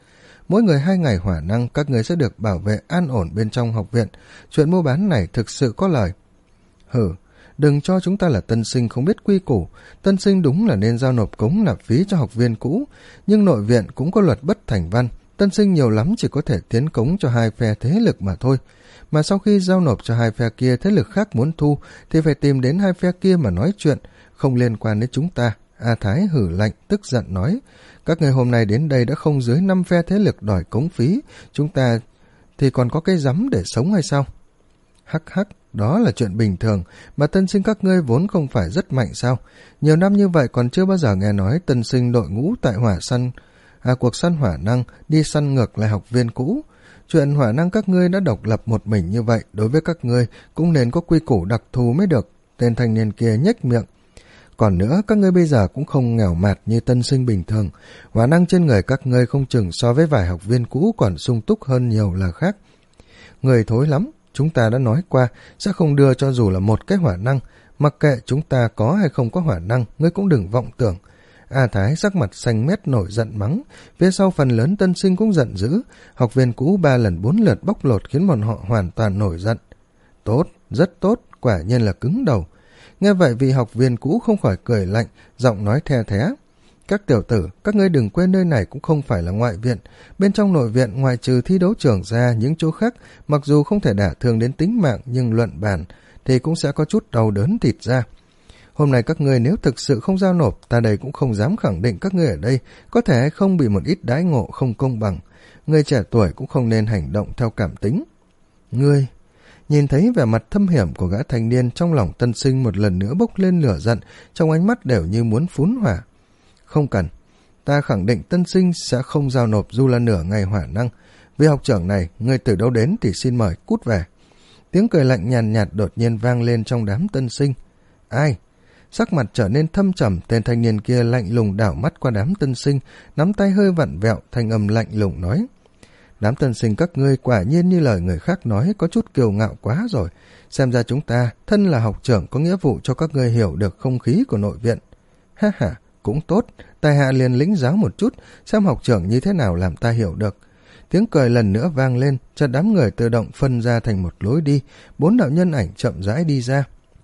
mỗi người hai ngày hỏa năng, các ngươi sẽ được bảo vệ an ổn bên trong học viện. Chuyện mua bán này thực sự có lời. Hử, đừng cho chúng ta là tân sinh không biết quy củ. Tân sinh đúng là nên giao nộp cống nạp phí cho học viên cũ, nhưng nội viện cũng có luật bất thành văn. Tân sinh nhiều lắm chỉ có thể tiến cống cho hai phe thế lực mà thôi. Mà sau khi giao nộp cho hai phe kia, thế lực khác muốn thu thì phải tìm đến hai phe kia mà nói chuyện, không liên quan đến chúng ta. A Thái hử lạnh tức giận nói, các người hôm nay đến đây đã không dưới năm phe thế lực đòi cống phí, chúng ta thì còn có cái rắm để sống hay sao? Hắc hắc, đó là chuyện bình thường, mà tân sinh các ngươi vốn không phải rất mạnh sao? Nhiều năm như vậy còn chưa bao giờ nghe nói tân sinh đội ngũ tại hỏa săn, à cuộc săn hỏa năng đi săn ngược lại học viên cũ. Chuyện hỏa năng các ngươi đã độc lập một mình như vậy, đối với các ngươi cũng nên có quy củ đặc thù mới được. Tên thanh niên kia nhếch miệng. Còn nữa, các ngươi bây giờ cũng không nghèo mạt như tân sinh bình thường. Hỏa năng trên người các ngươi không chừng so với vài học viên cũ còn sung túc hơn nhiều là khác. Người thối lắm, chúng ta đã nói qua, sẽ không đưa cho dù là một cái hỏa năng. Mặc kệ chúng ta có hay không có hỏa năng, ngươi cũng đừng vọng tưởng. A Thái sắc mặt xanh mét nổi giận mắng, phía sau phần lớn tân sinh cũng giận dữ. Học viên cũ ba lần bốn lượt bóc lột khiến bọn họ hoàn toàn nổi giận. Tốt, rất tốt, quả nhiên là cứng đầu. Nghe vậy vị học viên cũ không khỏi cười lạnh, giọng nói the thé. Các tiểu tử, các ngươi đừng quên nơi này cũng không phải là ngoại viện. Bên trong nội viện ngoại trừ thi đấu trường ra, những chỗ khác mặc dù không thể đả thương đến tính mạng nhưng luận bàn thì cũng sẽ có chút đau đớn thịt ra. Hôm nay các ngươi nếu thực sự không giao nộp, ta đây cũng không dám khẳng định các ngươi ở đây có thể hay không bị một ít đãi ngộ không công bằng. Người trẻ tuổi cũng không nên hành động theo cảm tính. Ngươi... Nhìn thấy vẻ mặt thâm hiểm của gã thanh niên, trong lòng tân sinh một lần nữa bốc lên lửa giận, trong ánh mắt đều như muốn phún hỏa. Không cần, ta khẳng định tân sinh sẽ không giao nộp dù là nửa ngày hỏa năng. Vì học trưởng này, người từ đâu đến thì xin mời cút về. Tiếng cười lạnh nhàn nhạt đột nhiên vang lên trong đám tân sinh. Ai? Sắc mặt trở nên thâm trầm, tên thanh niên kia lạnh lùng đảo mắt qua đám tân sinh, nắm tay hơi vặn vẹo, thanh âm lạnh lùng nói. Đám tân sinh các ngươi quả nhiên như lời người khác nói có chút kiêu ngạo quá rồi. Xem ra chúng ta, thân là học trưởng có nghĩa vụ cho các ngươi hiểu được không khí của nội viện. Ha ha, cũng tốt, tài hạ liền lĩnh giáo một chút, xem học trưởng như thế nào làm ta hiểu được. Tiếng cười lần nữa vang lên, cho đám người tự động phân ra thành một lối đi, bốn đạo nhân ảnh chậm rãi đi ra.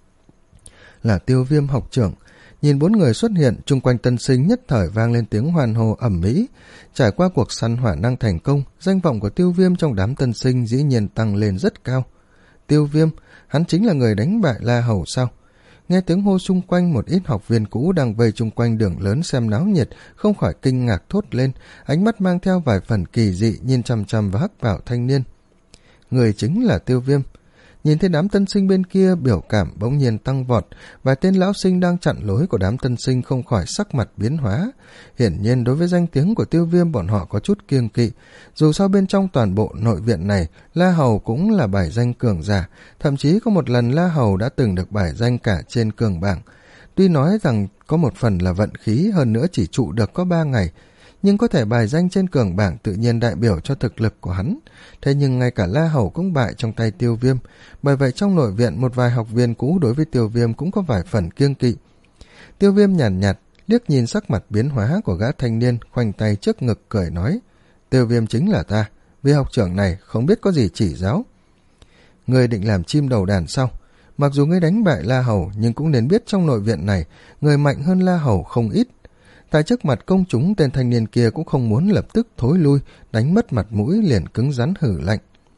Là Tiêu Viêm học trưởng. Nhìn bốn người xuất hiện, chung quanh tân sinh nhất thời vang lên tiếng hoan hô ầm ĩ. Trải qua cuộc săn hỏa năng thành công, danh vọng của Tiêu Viêm trong đám tân sinh dĩ nhiên tăng lên rất cao. Tiêu Viêm, hắn chính là người đánh bại La Hầu sao? Nghe tiếng hô xung quanh, một ít học viên cũ đang vây chung quanh đường lớn xem náo nhiệt, không khỏi kinh ngạc thốt lên, ánh mắt mang theo vài phần kỳ dị nhìn chằm chằm và hắc vào thanh niên. Người chính là Tiêu Viêm. Nhìn thấy đám tân sinh bên kia, biểu cảm bỗng nhiên tăng vọt, vài tên lão sinh đang chặn lối của đám tân sinh không khỏi sắc mặt biến hóa. Hiển nhiên đối với danh tiếng của Tiêu Viêm bọn họ có chút kiêng kỵ, dù sao bên trong toàn bộ nội viện này, La Hầu cũng là bài danh cường giả, thậm chí có một lần La Hầu đã từng được bài danh cả trên cường bảng. Tuy nói rằng có một phần là vận khí, hơn nữa chỉ trụ được có ba ngày, nhưng có thể bài danh trên cường bảng tự nhiên đại biểu cho thực lực của hắn. Thế nhưng ngay cả La Hầu cũng bại trong tay Tiêu Viêm, bởi vậy trong nội viện một vài học viên cũ đối với Tiêu Viêm cũng có vài phần kiêng kỵ. Tiêu Viêm nhàn nhạt, nhạt liếc nhìn sắc mặt biến hóa của gã thanh niên, khoanh tay trước ngực cười nói, Tiêu Viêm chính là ta, vì học trưởng này không biết có gì chỉ giáo. Ngươi định làm chim đầu đàn sao? Mặc dù ngươi đánh bại La Hầu, nhưng cũng nên biết trong nội viện này, người mạnh hơn La Hầu không ít. Tại trước mặt công chúng, tên thanh niên kia cũng không muốn lập tức thối lui, đánh mất mặt mũi liền cứng rắn hử lạnh.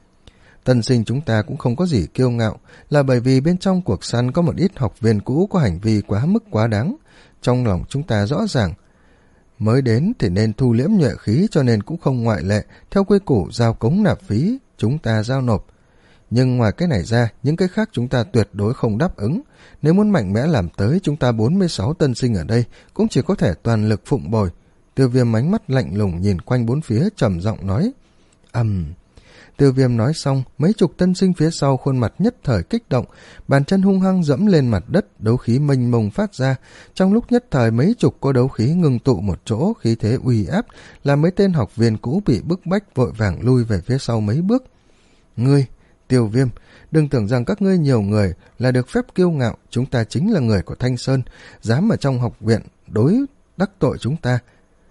Tân sinh chúng ta cũng không có gì kiêu ngạo, là bởi vì bên trong cuộc săn có một ít học viên cũ có hành vi quá mức quá đáng. Trong lòng chúng ta rõ ràng, mới đến thì nên thu liễm nhuệ khí, cho nên cũng không ngoại lệ, theo quy củ giao cống nạp phí, chúng ta giao nộp. Nhưng ngoài cái này ra, những cái khác chúng ta tuyệt đối không đáp ứng. Nếu muốn mạnh mẽ làm tới, chúng ta bốn mươi sáu tân sinh ở đây cũng chỉ có thể toàn lực phụng bồi. Tiêu Viêm ánh mắt lạnh lùng nhìn quanh bốn phía, trầm giọng nói. Ầm. Um. Tiêu Viêm nói xong, mấy chục tân sinh phía sau khuôn mặt nhất thời kích động, bàn chân hung hăng dẫm lên mặt đất, đấu khí mênh mông phát ra. Trong lúc nhất thời mấy chục có đấu khí ngưng tụ một chỗ, khí thế uy áp, làm mấy tên học viên cũ bị bức bách vội vàng lui về phía sau mấy bước. Ngươi, Tiêu Viêm, đừng tưởng rằng các ngươi nhiều người là được phép kiêu ngạo, chúng ta chính là người của Thanh Sơn, dám ở trong học viện đối đắc tội chúng ta.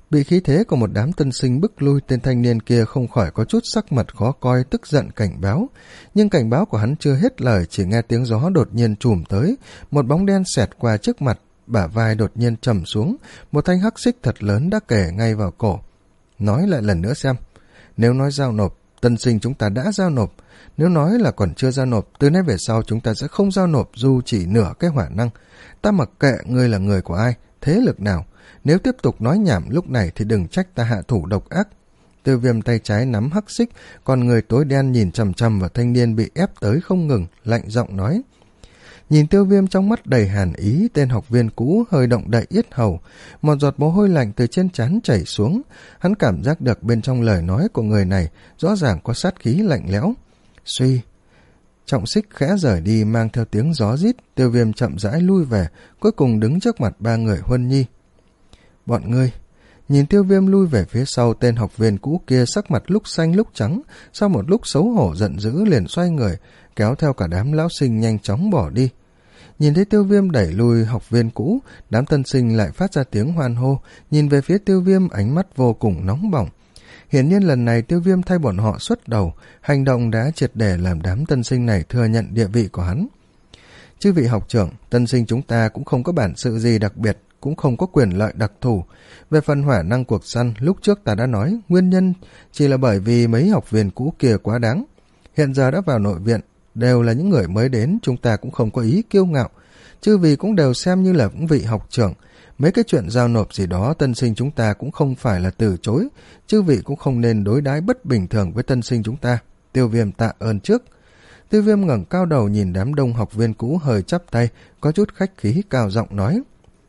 Bị khí thế của một đám tân sinh bức lui, tên thanh niên kia không khỏi có chút sắc mặt khó coi, tức giận cảnh báo. Nhưng cảnh báo của hắn chưa hết lời, chỉ nghe tiếng gió đột nhiên trùm tới, một bóng đen xẹt qua trước mặt, bả vai đột nhiên trầm xuống, một thanh hắc xích thật lớn đã kề ngay vào cổ. Nói lại lần nữa xem. Nếu nói giao nộp, tân sinh chúng ta đã giao nộp. Nếu nói là còn chưa giao nộp, từ nay về sau chúng ta sẽ không giao nộp dù chỉ nửa cái hỏa năng. Ta mặc kệ ngươi là người của ai, thế lực nào. Nếu tiếp tục nói nhảm lúc này thì đừng trách ta hạ thủ độc ác. Tiêu Viêm tay trái nắm hắc xích, còn người tối đen nhìn chằm chằm vào thanh niên bị ép tới không ngừng, lạnh giọng nói. Nhìn Tiêu Viêm trong mắt đầy hàn ý, tên học viên cũ hơi động đậy yết hầu, một giọt mồ hôi lạnh từ trên trán chảy xuống. Hắn cảm giác được bên trong lời nói của người này rõ ràng có sát khí lạnh lẽo. Suy, trọng xích khẽ rời đi mang theo tiếng gió rít. Tiêu Viêm chậm rãi lui về, cuối cùng đứng trước mặt ba người Huân Nhi. Bọn ngươi. Nhìn Tiêu Viêm lui về phía sau, tên học viên cũ kia sắc mặt lúc xanh lúc trắng, sau một lúc xấu hổ giận dữ liền xoay người, kéo theo cả đám lão sinh nhanh chóng bỏ đi. Nhìn thấy Tiêu Viêm đẩy lui học viên cũ, đám tân sinh lại phát ra tiếng hoan hô, nhìn về phía Tiêu Viêm ánh mắt vô cùng nóng bỏng. Hiển nhiên lần này Tiêu Viêm thay bọn họ xuất đầu, hành động đã triệt để làm đám tân sinh này thừa nhận địa vị của hắn. Chư vị học trưởng, tân sinh chúng ta cũng không có bản sự gì đặc biệt, cũng không có quyền lợi đặc thù. Về phần hỏa năng cuộc săn, lúc trước ta đã nói, nguyên nhân chỉ là bởi vì mấy học viên cũ kia quá đáng. Hiện giờ đã vào nội viện, đều là những người mới đến, chúng ta cũng không có ý kiêu ngạo. Chư vị cũng đều xem như là những vị học trưởng. Mấy cái chuyện giao nộp gì đó tân sinh chúng ta cũng không phải là từ chối. Chư vị cũng không nên đối đãi bất bình thường với tân sinh chúng ta. Tiêu Viêm tạ ơn trước. Tiêu Viêm ngẩng cao đầu nhìn đám đông học viên cũ hơi chắp tay, có chút khách khí cao giọng nói.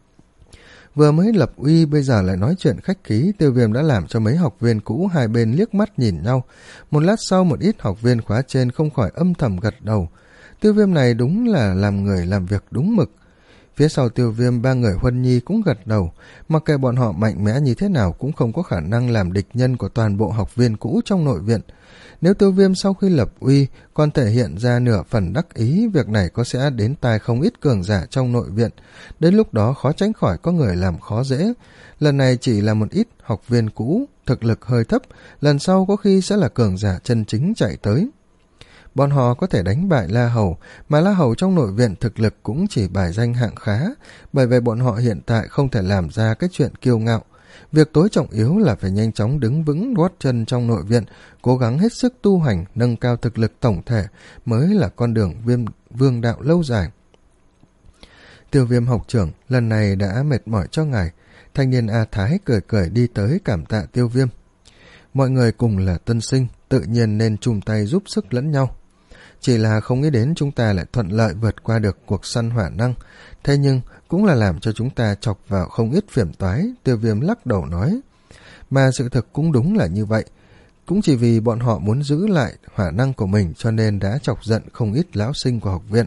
Vừa mới lập uy bây giờ lại nói chuyện khách khí, Tiêu Viêm đã làm cho mấy học viên cũ hai bên liếc mắt nhìn nhau. Một lát sau một ít học viên khóa trên không khỏi âm thầm gật đầu. Tiêu Viêm này đúng là làm người làm việc đúng mực. Phía sau Tiêu Viêm ba người Huân Nhi cũng gật đầu, mặc kệ bọn họ mạnh mẽ như thế nào cũng không có khả năng làm địch nhân của toàn bộ học viên cũ trong nội viện. Nếu Tiêu Viêm sau khi lập uy còn thể hiện ra nửa phần đắc ý, việc này có sẽ đến tai không ít cường giả trong nội viện. Đến lúc đó khó tránh khỏi có người làm khó dễ. Lần này chỉ là một ít học viên cũ, thực lực hơi thấp, lần sau có khi sẽ là cường giả chân chính chạy tới. Bọn họ có thể đánh bại La Hầu, mà La Hầu trong nội viện thực lực cũng chỉ bài danh hạng khá, bởi vậy bọn họ hiện tại không thể làm ra cái chuyện kiêu ngạo. Việc tối trọng yếu là phải nhanh chóng đứng vững gót chân trong nội viện, cố gắng hết sức tu hành, nâng cao thực lực tổng thể mới là con đường viêm vương đạo lâu dài. Tiêu Viêm học trưởng lần này đã mệt mỏi cho ngài. Thanh niên A Thái cười cười đi tới cảm tạ Tiêu Viêm. Mọi người cùng là tân sinh, tự nhiên nên chung tay giúp sức lẫn nhau. Chỉ là không nghĩ đến chúng ta lại thuận lợi vượt qua được cuộc săn hỏa năng. Thế nhưng cũng là làm cho chúng ta chọc vào không ít phiền toái. Tiêu Viêm lắc đầu nói. Mà sự thực cũng đúng là như vậy. Cũng chỉ vì bọn họ muốn giữ lại hỏa năng của mình cho nên đã chọc giận không ít lão sinh của học viện.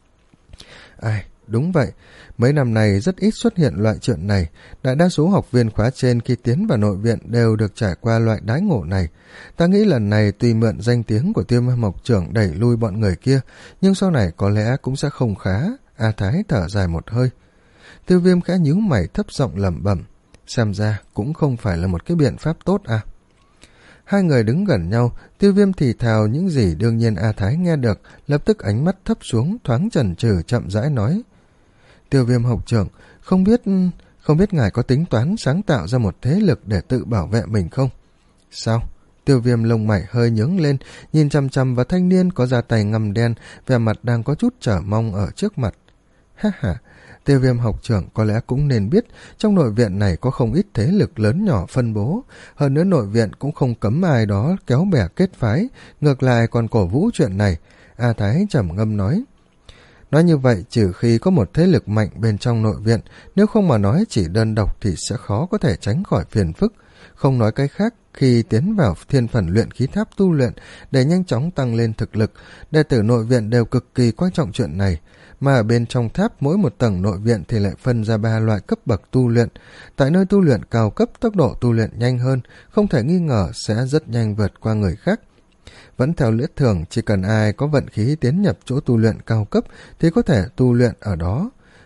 Ai, đúng vậy. Mấy năm này rất ít xuất hiện loại chuyện này. Đại đa số học viên khóa trên khi tiến vào nội viện đều được trải qua loại đái ngộ này. Ta nghĩ lần này tuy mượn danh tiếng của Tiêu Viêm học trưởng đẩy lui bọn người kia, nhưng sau này có lẽ cũng sẽ không khá. A Thái thở dài một hơi. Tiêu Viêm khẽ nhíu mày thấp giọng lẩm bẩm. Xem ra cũng không phải là một cái biện pháp tốt à. Hai người đứng gần nhau, Tiêu Viêm thì thào những gì đương nhiên A Thái nghe được, lập tức ánh mắt thấp xuống, thoáng chần chừ chậm rãi nói. Tiêu Viêm học trưởng, không biết không biết ngài có tính toán sáng tạo ra một thế lực để tự bảo vệ mình không? Sao? Tiêu Viêm lông mày hơi nhướng lên, nhìn chằm chằm vào thanh niên có da tay ngăm đen, vẻ mặt đang có chút chờ mong ở trước mặt. Ha ha, Tiêu Viêm học trưởng có lẽ cũng nên biết, trong nội viện này có không ít thế lực lớn nhỏ phân bố, hơn nữa nội viện cũng không cấm ai đó kéo bè kết phái, ngược lại còn cổ vũ chuyện này. A Thái trầm ngâm nói. Nói như vậy, trừ khi có một thế lực mạnh bên trong nội viện, nếu không mà nói chỉ đơn độc thì sẽ khó có thể tránh khỏi phiền phức. Không nói cái khác, khi tiến vào thiên phần luyện khí tháp tu luyện để nhanh chóng tăng lên thực lực, đệ tử nội viện đều cực kỳ quan trọng chuyện này. Mà ở bên trong tháp mỗi một tầng nội viện thì lại phân ra ba loại cấp bậc tu luyện. Tại nơi tu luyện cao cấp, tốc độ tu luyện nhanh hơn, không thể nghi ngờ sẽ rất nhanh vượt qua người khác. Vẫn theo lẽ thường, chỉ cần ai có vận khí tiến nhập chỗ tu luyện cao cấp thì có thể tu luyện ở đó.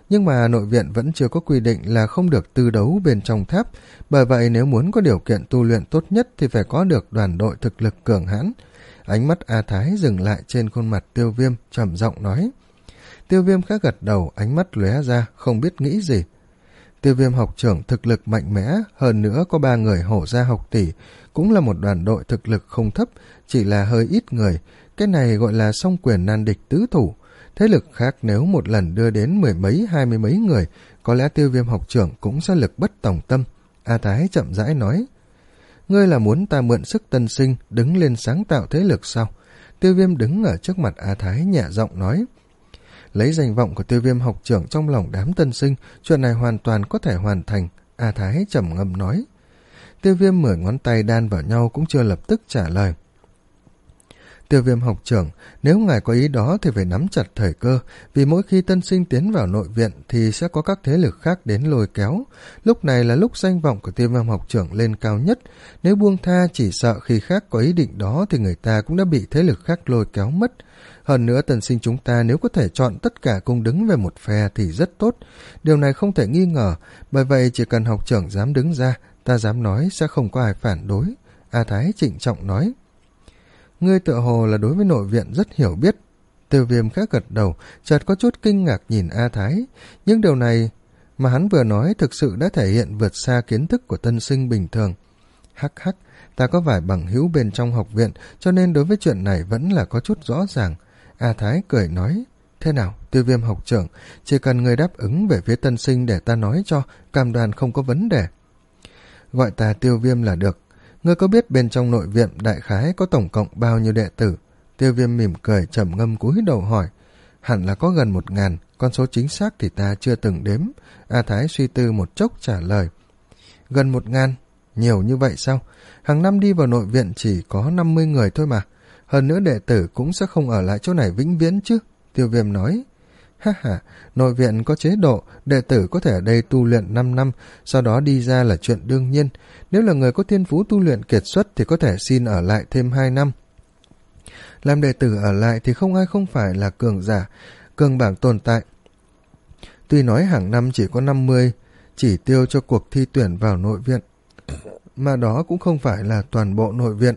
Nhưng mà nội viện vẫn chưa có quy định là không được tư đấu bên trong tháp, bởi vậy nếu muốn có điều kiện tu luyện tốt nhất thì phải có được đoàn đội thực lực cường hãn. Ánh mắt A Thái dừng lại trên khuôn mặt Tiêu Viêm, trầm giọng nói. Tiêu Viêm khẽ gật đầu, ánh mắt lóe ra, không biết nghĩ gì. Tiêu Viêm học trưởng thực lực mạnh mẽ, hơn nữa có ba người hổ gia học tỷ, cũng là một đoàn đội thực lực không thấp, chỉ là hơi ít người. Cái này gọi là song quyền nan địch tứ thủ. Thế lực khác nếu một lần đưa đến mười mấy hai mươi mấy người, có lẽ Tiêu Viêm học trưởng cũng sẽ lực bất tòng tâm. A Thái chậm rãi nói. Ngươi là muốn ta mượn sức tân sinh đứng lên sáng tạo thế lực sao? Tiêu Viêm đứng ở trước mặt A Thái nhẹ giọng nói. Lấy danh vọng của Tiêu Viêm học trưởng trong lòng đám tân sinh, chuyện này hoàn toàn có thể hoàn thành. A Thái trầm ngâm nói. Tiêu Viêm mười ngón tay đan vào nhau cũng chưa lập tức trả lời. Tiêu Viêm học trưởng, nếu ngài có ý đó thì phải nắm chặt thời cơ, vì mỗi khi tân sinh tiến vào nội viện thì sẽ có các thế lực khác đến lôi kéo. Lúc này là lúc danh vọng của Tiêu Viêm học trưởng lên cao nhất, nếu buông tha chỉ sợ khi khác có ý định đó thì người ta cũng đã bị thế lực khác lôi kéo mất. Hơn nữa tân sinh chúng ta nếu có thể chọn tất cả cùng đứng về một phe thì rất tốt, điều này không thể nghi ngờ, bởi vậy chỉ cần học trưởng dám đứng ra, ta dám nói sẽ không có ai phản đối. A Thái trịnh trọng nói. Ngươi tựa hồ là đối với nội viện rất hiểu biết. Tiêu Viêm khẽ gật đầu, chợt có chút kinh ngạc nhìn A Thái. Nhưng điều này mà hắn vừa nói thực sự đã thể hiện vượt xa kiến thức của tân sinh bình thường. Hắc hắc, ta có vài bằng hữu bên trong học viện, cho nên đối với chuyện này vẫn là có chút rõ ràng. A Thái cười nói. Thế nào, Tiêu Viêm học trưởng, chỉ cần người đáp ứng về phía tân sinh để ta nói cho, cam đoan không có vấn đề. Gọi ta Tiêu Viêm là được. Ngươi có biết bên trong nội viện đại khái có tổng cộng bao nhiêu đệ tử? Tiêu Viêm mỉm cười trầm ngâm cúi đầu hỏi. Hẳn là có gần một ngàn, con số chính xác thì ta chưa từng đếm. A Thái suy tư một chốc trả lời. Gần một ngàn? Nhiều như vậy sao? Hàng năm đi vào nội viện chỉ có năm mươi người thôi mà. Hơn nữa đệ tử cũng sẽ không ở lại chỗ này vĩnh viễn chứ? Tiêu Viêm nói. Ha ha, nội viện có chế độ, đệ tử có thể ở đây tu luyện năm năm, sau đó đi ra là chuyện đương nhiên. Nếu là người có thiên phú tu luyện kiệt xuất thì có thể xin ở lại thêm hai năm. Làm đệ tử ở lại thì không ai không phải là cường giả, cường bảng tồn tại. Tuy nói hàng năm chỉ có năm mươi chỉ tiêu cho cuộc thi tuyển vào nội viện, mà đó cũng không phải là toàn bộ nội viện.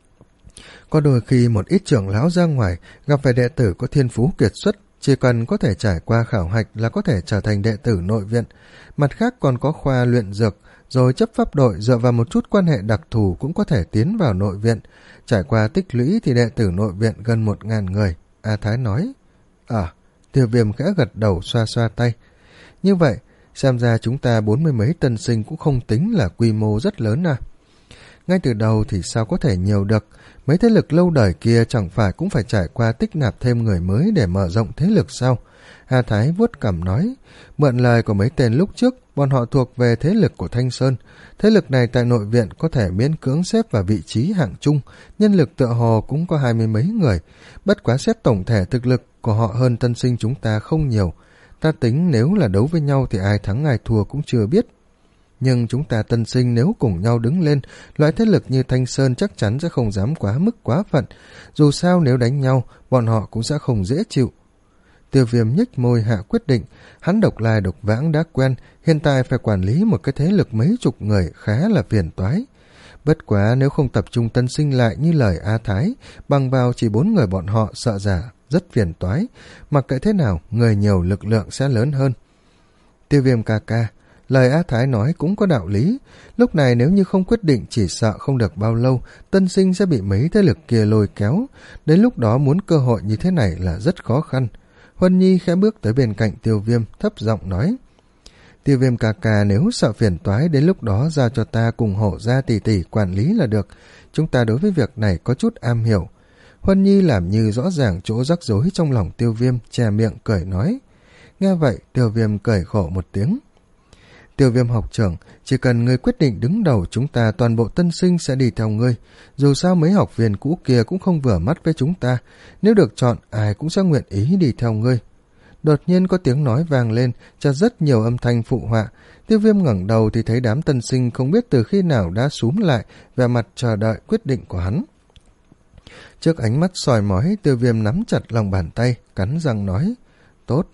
Có đôi khi một ít trưởng lão ra ngoài gặp phải đệ tử có thiên phú kiệt xuất, chỉ cần có thể trải qua khảo hạch là có thể trở thành đệ tử nội viện. Mặt khác còn có khoa luyện dược, rồi chấp pháp đội dựa vào một chút quan hệ đặc thù cũng có thể tiến vào nội viện. Trải qua tích lũy thì đệ tử nội viện gần một ngàn người. A Thái nói. À, Tiêu Viêm khẽ gật đầu xoa xoa tay. Như vậy, xem ra chúng ta bốn mươi mấy tân sinh cũng không tính là quy mô rất lớn à. Ngay từ đầu thì sao có thể nhiều được, mấy thế lực lâu đời kia chẳng phải cũng phải trải qua tích nạp thêm người mới để mở rộng thế lực sao? A Thái vuốt cằm nói, mượn lời của mấy tên lúc trước, bọn họ thuộc về thế lực của Thanh Sơn. Thế lực này tại nội viện có thể miễn cưỡng xếp vào vị trí hạng trung, nhân lực tựa hồ cũng có hai mươi mấy người, bất quá xét tổng thể thực lực của họ hơn tân sinh chúng ta không nhiều. Ta tính nếu là đấu với nhau thì ai thắng ai thua cũng chưa biết. Nhưng chúng ta tân sinh nếu cùng nhau đứng lên, loại thế lực như Thanh Sơn chắc chắn sẽ không dám quá mức quá phận. Dù sao nếu đánh nhau, bọn họ cũng sẽ không dễ chịu. Tiêu Viêm nhếch môi hạ quyết định, hắn độc lai độc vãng đã quen, hiện tại phải quản lý một cái thế lực mấy chục người khá là phiền toái. Bất quá nếu không tập trung tân sinh lại như lời A Thái, bằng vào chỉ bốn người bọn họ sợ giả, rất phiền toái. Mặc kệ thế nào, người nhiều lực lượng sẽ lớn hơn. Tiêu Viêm ca ca, lời A Thái nói cũng có đạo lý. Lúc này nếu như không quyết định chỉ sợ không được bao lâu, tân sinh sẽ bị mấy thế lực kia lôi kéo. Đến lúc đó muốn cơ hội như thế này là rất khó khăn. Huân Nhi khẽ bước tới bên cạnh Tiêu Viêm, thấp giọng nói. Tiêu Viêm ca ca nếu sợ phiền toái đến lúc đó giao cho ta cùng Hổ gia tỷ tỷ quản lý là được. Chúng ta đối với việc này có chút am hiểu. Huân Nhi làm như rõ ràng chỗ rắc rối trong lòng Tiêu Viêm, che miệng cười nói. Nghe vậy, Tiêu Viêm cười khổ một tiếng. Tiêu Viêm học trưởng, chỉ cần ngươi quyết định đứng đầu, chúng ta toàn bộ tân sinh sẽ đi theo ngươi. Dù sao mấy học viên cũ kia cũng không vừa mắt với chúng ta, nếu được chọn ai cũng sẽ nguyện ý đi theo ngươi. Đột nhiên có tiếng nói vang lên, cho rất nhiều âm thanh phụ họa. Tiêu Viêm ngẩng đầu thì thấy đám tân sinh không biết từ khi nào đã xúm lại, vẻ mặt chờ đợi quyết định của hắn. Trước ánh mắt soi mói, Tiêu Viêm nắm chặt lòng bàn tay, cắn răng nói. Tốt,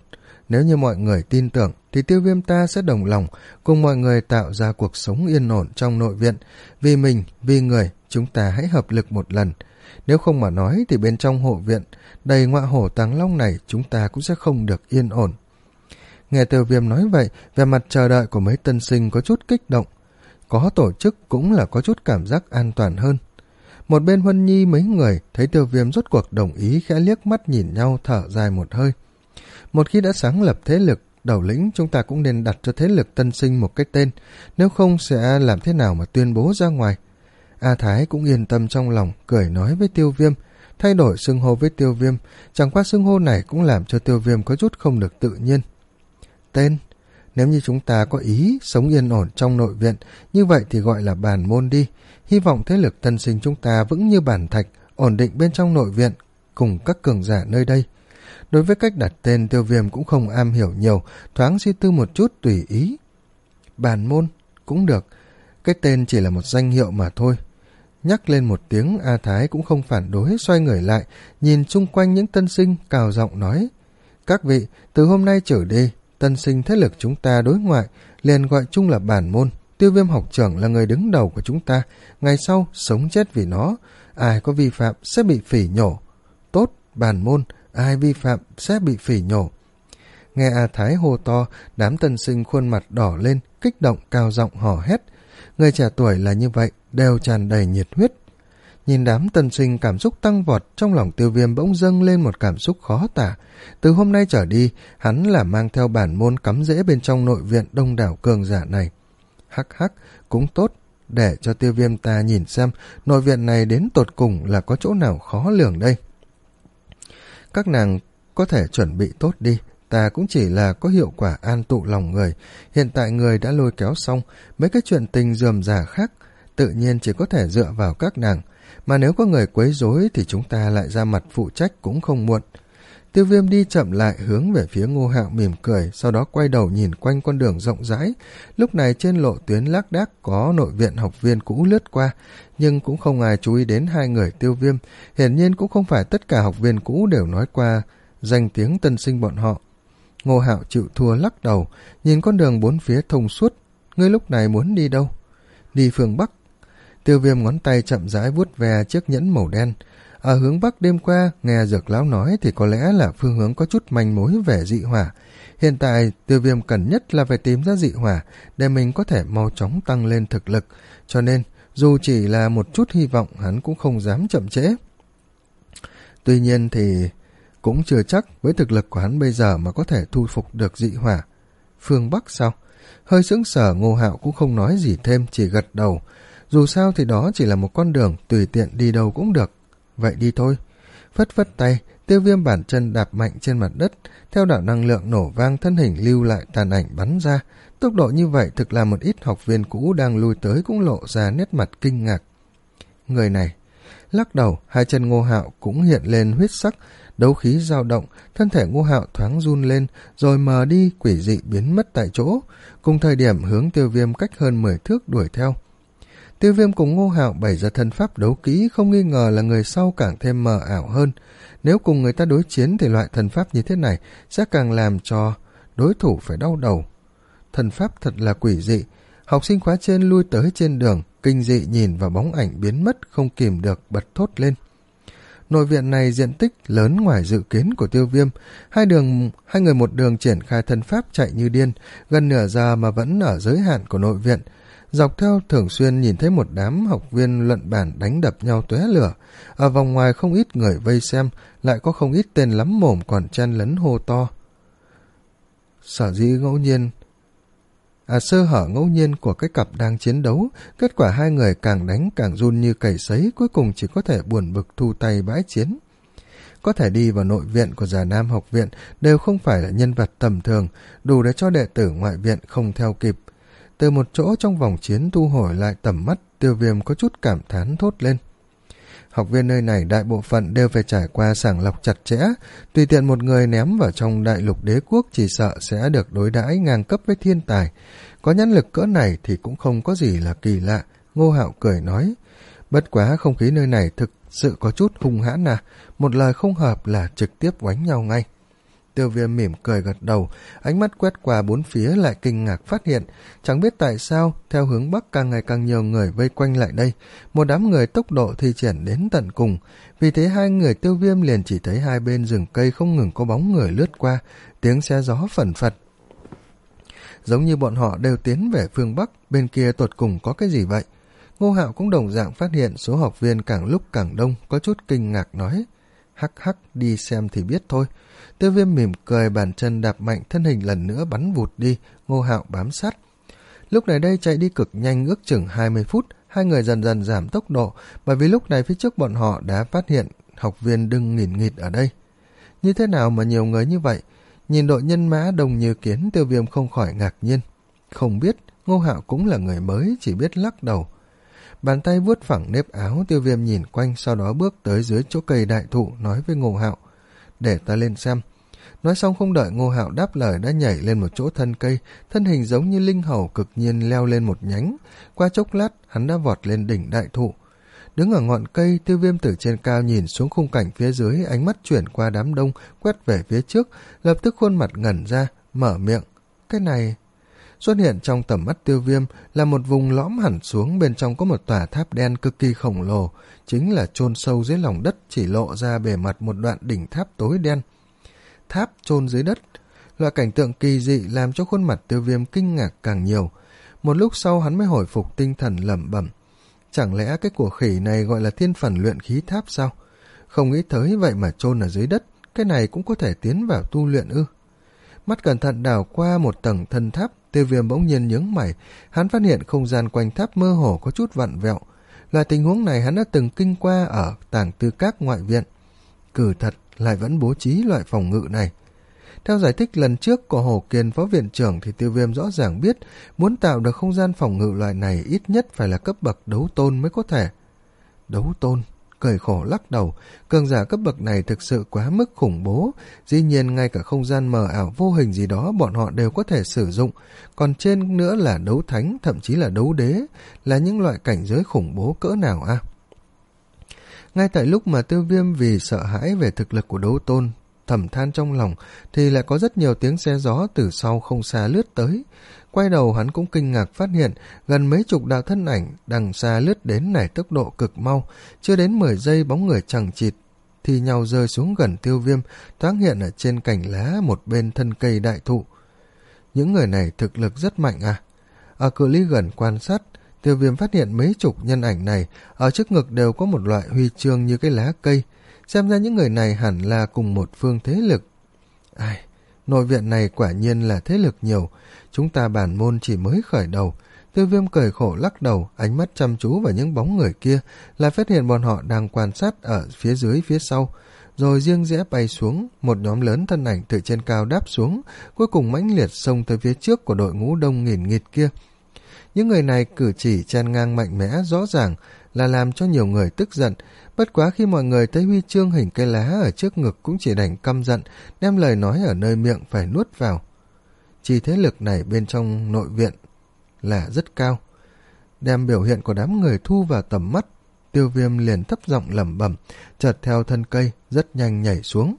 Nếu như mọi người tin tưởng thì Tiêu Viêm ta sẽ đồng lòng cùng mọi người tạo ra cuộc sống yên ổn trong nội viện. Vì mình, vì người, chúng ta hãy hợp lực một lần. Nếu không mà nói thì bên trong hộ viện đầy ngọa hổ tàng long này chúng ta cũng sẽ không được yên ổn. Nghe Tiêu Viêm nói vậy, vẻ mặt chờ đợi của mấy tân sinh có chút kích động. Có tổ chức cũng là có chút cảm giác an toàn hơn. Một bên Huân Nhi mấy người thấy Tiêu Viêm rốt cuộc đồng ý, khẽ liếc mắt nhìn nhau thở dài một hơi. Một khi đã sáng lập thế lực đầu lĩnh, chúng ta cũng nên đặt cho thế lực tân sinh một cái tên, nếu không sẽ làm thế nào mà tuyên bố ra ngoài. A Thái cũng yên tâm trong lòng, cười nói với Tiêu Viêm, thay đổi xưng hô với Tiêu Viêm, chẳng qua xưng hô này cũng làm cho Tiêu Viêm có chút không được tự nhiên. Tên, nếu như chúng ta có ý sống yên ổn trong nội viện, như vậy thì gọi là Bàn Môn đi. Hy vọng thế lực tân sinh chúng ta vững như bàn thạch, ổn định bên trong nội viện, cùng các cường giả nơi đây. Đối với cách đặt tên, Tiêu Viêm cũng không am hiểu nhiều, thoáng suy tư một chút tùy ý. Bàn Môn, cũng được, cái tên chỉ là một danh hiệu mà thôi. Nhắc lên một tiếng, A Thái cũng không phản đối, xoay người lại, nhìn chung quanh những tân sinh, cào giọng nói. Các vị, từ hôm nay trở đi, tân sinh thế lực chúng ta đối ngoại, liền gọi chung là Bàn Môn. Tiêu Viêm học trưởng là người đứng đầu của chúng ta, ngày sau sống chết vì nó, ai có vi phạm sẽ bị phỉ nhổ. Tốt, Bàn Môn, ai vi phạm sẽ bị phỉ nhổ. Nghe A Thái hô to, đám tân sinh khuôn mặt đỏ lên, kích động cao giọng hò hét. Người trẻ tuổi là như vậy, đều tràn đầy nhiệt huyết. Nhìn đám tân sinh cảm xúc tăng vọt, trong lòng Tiêu Viêm bỗng dâng lên một cảm xúc khó tả. Từ hôm nay trở đi, hắn là mang theo Bản Môn cắm rễ bên trong nội viện đông đảo cường giả này. Hắc hắc, cũng tốt, để cho Tiêu Viêm ta nhìn xem nội viện này đến tột cùng là có chỗ nào khó lường đây. Các nàng có thể chuẩn bị tốt đi, ta cũng chỉ là có hiệu quả an tụ lòng người. Hiện tại người đã lôi kéo xong, mấy cái chuyện tình rườm rà khác tự nhiên chỉ có thể dựa vào các nàng, mà nếu có người quấy rối thì chúng ta lại ra mặt phụ trách cũng không muộn. Tiêu Viêm đi chậm lại, hướng về phía Ngô Hạo mỉm cười, sau đó quay đầu nhìn quanh con đường rộng rãi. Lúc này trên lộ tuyến lác đác có nội viện học viên cũ lướt qua, nhưng cũng không ai chú ý đến hai người Tiêu Viêm. Hiển nhiên cũng không phải tất cả học viên cũ đều nói qua danh tiếng tân sinh bọn họ. Ngô Hạo chịu thua lắc đầu, nhìn con đường bốn phía thông suốt. Ngươi lúc này muốn đi đâu? Đi phương Bắc. Tiêu Viêm ngón tay chậm rãi vuốt ve chiếc nhẫn màu đen. Ở hướng Bắc đêm qua, nghe Dược Lão nói thì có lẽ là phương hướng có chút manh mối về dị hỏa. Hiện tại, Tiêu Viêm cần nhất là phải tìm ra dị hỏa để mình có thể mau chóng tăng lên thực lực. Cho nên, dù chỉ là một chút hy vọng, hắn cũng không dám chậm trễ. Tuy nhiên thì cũng chưa chắc với thực lực của hắn bây giờ mà có thể thu phục được dị hỏa. Phương Bắc sao? Hơi sững sờ, Ngô Hạo cũng không nói gì thêm, chỉ gật đầu. Dù sao thì đó chỉ là một con đường, tùy tiện đi đâu cũng được. Vậy đi thôi. Phất phất tay, Tiêu Viêm bản chân đạp mạnh trên mặt đất, theo đạo năng lượng nổ vang, thân hình lưu lại tàn ảnh bắn ra. Tốc độ như vậy thực là một ít học viên cũ đang lui tới cũng lộ ra nét mặt kinh ngạc. Người này, lắc đầu, hai chân Ngô Hạo cũng hiện lên huyết sắc, đấu khí dao động, thân thể Ngô Hạo thoáng run lên, rồi mờ đi, quỷ dị biến mất tại chỗ. Cùng thời điểm hướng Tiêu Viêm cách hơn mười thước đuổi theo. Tiêu Viêm cùng Ngô Hạo bày ra thân pháp đấu kỹ, không nghi ngờ là người sau càng thêm mờ ảo hơn. Nếu cùng người ta đối chiến thì loại thân pháp như thế này sẽ càng làm cho đối thủ phải đau đầu. Thân pháp thật là quỷ dị. Học sinh khóa trên lui tới trên đường, kinh dị nhìn vào bóng ảnh biến mất, không kìm được bật thốt lên. Nội viện này diện tích lớn ngoài dự kiến của Tiêu Viêm, hai đường hai người một đường triển khai thân pháp chạy như điên, gần nửa giờ mà vẫn ở giới hạn của nội viện. Dọc theo thường xuyên nhìn thấy một đám học viên luận bản đánh đập nhau tóe lửa. Ở vòng ngoài không ít người vây xem, lại có không ít tên lắm mồm còn chen lấn hô to. Sở dĩ ngẫu nhiên, à sơ hở ngẫu nhiên của cái cặp đang chiến đấu, kết quả hai người càng đánh càng run như cầy sấy, cuối cùng chỉ có thể buồn bực thu tay bãi chiến. Có thể đi vào nội viện của Già Nam học viện đều không phải là nhân vật tầm thường, đủ để cho đệ tử ngoại viện không theo kịp. Từ một chỗ trong vòng chiến thu hồi lại tầm mắt, Tiêu Viêm có chút cảm thán thốt lên. Học viên nơi này đại bộ phận đều phải trải qua sàng lọc chặt chẽ, tùy tiện một người ném vào trong đại lục đế quốc chỉ sợ sẽ được đối đãi ngang cấp với thiên tài. Có nhãn lực cỡ này thì cũng không có gì là kỳ lạ, Ngô Hạo cười nói. Bất quá không khí nơi này thực sự có chút hung hãn à, một lời không hợp là trực tiếp oánh nhau ngay. Tiêu Viêm mỉm cười gật đầu, ánh mắt quét qua bốn phía lại kinh ngạc phát hiện, chẳng biết tại sao, theo hướng bắc càng ngày càng nhiều người vây quanh lại đây, một đám người tốc độ thi triển đến tận cùng, vì thế hai người Tiêu Viêm liền chỉ thấy hai bên rừng cây không ngừng có bóng người lướt qua, tiếng xe gió phẩn phật. Giống như bọn họ đều tiến về phương bắc, bên kia tột cùng có cái gì vậy? Ngô Hạo cũng đồng dạng phát hiện số học viên càng lúc càng đông, có chút kinh ngạc nói, hắc hắc, đi xem thì biết thôi. Tiêu Viêm mỉm cười, bàn chân đạp mạnh, thân hình lần nữa bắn vụt đi, Ngô Hạo bám sát. Lúc này đây chạy đi cực nhanh, ước chừng hai mươi phút, hai người dần dần giảm tốc độ, bởi vì lúc này phía trước bọn họ đã phát hiện học viên đứng nghìn nghịt ở đây. Như thế nào mà nhiều người như vậy? Nhìn đội nhân mã đông như kiến, Tiêu Viêm không khỏi ngạc nhiên. Không biết, Ngô Hạo cũng là người mới, chỉ biết lắc đầu. Bàn tay vuốt phẳng nếp áo, Tiêu Viêm nhìn quanh, sau đó bước tới dưới chỗ cây đại thụ, nói với Ngô Hạo, để ta lên xem. Nói xong không đợi Ngô Hạo đáp lời đã nhảy lên một chỗ thân cây, thân hình giống như linh hầu cực nhiên leo lên một nhánh. Qua chốc lát, hắn đã vọt lên đỉnh đại thụ. Đứng ở ngọn cây, Tiêu Viêm từ trên cao nhìn xuống khung cảnh phía dưới, ánh mắt chuyển qua đám đông, quét về phía trước, lập tức khuôn mặt ngẩn ra, mở miệng. Cái này... Xuất hiện trong tầm mắt Tiêu Viêm là một vùng lõm hẳn xuống, bên trong có một tòa tháp đen cực kỳ khổng lồ, chính là chôn sâu dưới lòng đất, chỉ lộ ra bề mặt một đoạn đỉnh tháp tối đen. Tháp chôn dưới đất, loại cảnh tượng kỳ dị làm cho khuôn mặt Tiêu Viêm kinh ngạc càng nhiều. Một lúc sau hắn mới hồi phục tinh thần lẩm bẩm, chẳng lẽ cái của khỉ này gọi là thiên phần luyện khí tháp sao? Không nghĩ tới vậy mà chôn ở dưới đất, cái này cũng có thể tiến vào tu luyện ư? Mắt cẩn thận đảo qua một tầng thân tháp, Tiêu Viêm bỗng nhiên nhướng mày, hắn phát hiện không gian quanh tháp mơ hồ có chút vặn vẹo. Loại tình huống này hắn đã từng kinh qua ở Tàng Tư Các ngoại viện. Cử thật lại vẫn bố trí loại phòng ngự này. Theo giải thích lần trước của Hồ Kiên phó viện trưởng thì Tiêu Viêm rõ ràng biết muốn tạo được không gian phòng ngự loại này ít nhất phải là cấp bậc đấu tôn mới có thể. Đấu tôn? Cười khổ lắc đầu, cường giả cấp bậc này thực sự quá mức khủng bố, dĩ nhiên ngay cả không gian mờ ảo vô hình gì đó bọn họ đều có thể sử dụng, còn trên nữa là đấu thánh, thậm chí là đấu đế, là những loại cảnh giới khủng bố cỡ nào a? À? Ngay tại lúc mà Tiêu Viêm vì sợ hãi về thực lực của đấu tôn thầm than trong lòng, thì lại có rất nhiều tiếng xe gió từ sau không xa lướt tới. Quay đầu hắn cũng kinh ngạc phát hiện gần mấy chục đạo thân ảnh đằng xa lướt đến này tốc độ cực mau, chưa đến mười giây bóng người chằng chịt thì nhau rơi xuống gần Tiêu Viêm, thoáng hiện ở trên cành lá một bên thân cây đại thụ. Những người này thực lực rất mạnh à? Ở cự ly gần quan sát, Tiêu Viêm phát hiện mấy chục nhân ảnh này ở trước ngực đều có một loại huy chương như cái lá cây, xem ra những người này hẳn là cùng một phương thế lực. Ai, nội viện này quả nhiên là thế lực nhiều, chúng ta bản môn chỉ mới khởi đầu. Tiêu Viêm cười khổ lắc đầu, ánh mắt chăm chú vào những bóng người kia, là phát hiện bọn họ đang quan sát ở phía dưới phía sau, rồi riêng rẽ bay xuống, một nhóm lớn thân ảnh từ trên cao đáp xuống, cuối cùng mãnh liệt xông tới phía trước của đội ngũ đông nghìn nghịt kia. Những người này cử chỉ chen ngang mạnh mẽ rõ ràng là làm cho nhiều người tức giận, bất quá khi mọi người thấy huy chương hình cây lá ở trước ngực cũng chỉ đành căm giận, đem lời nói ở nơi miệng phải nuốt vào. Chỉ thế lực này bên trong nội viện là rất cao. Đem biểu hiện của đám người thu vào tầm mắt, Tiêu Viêm liền thấp giọng lẩm bẩm, chợt theo thân cây rất nhanh nhảy xuống.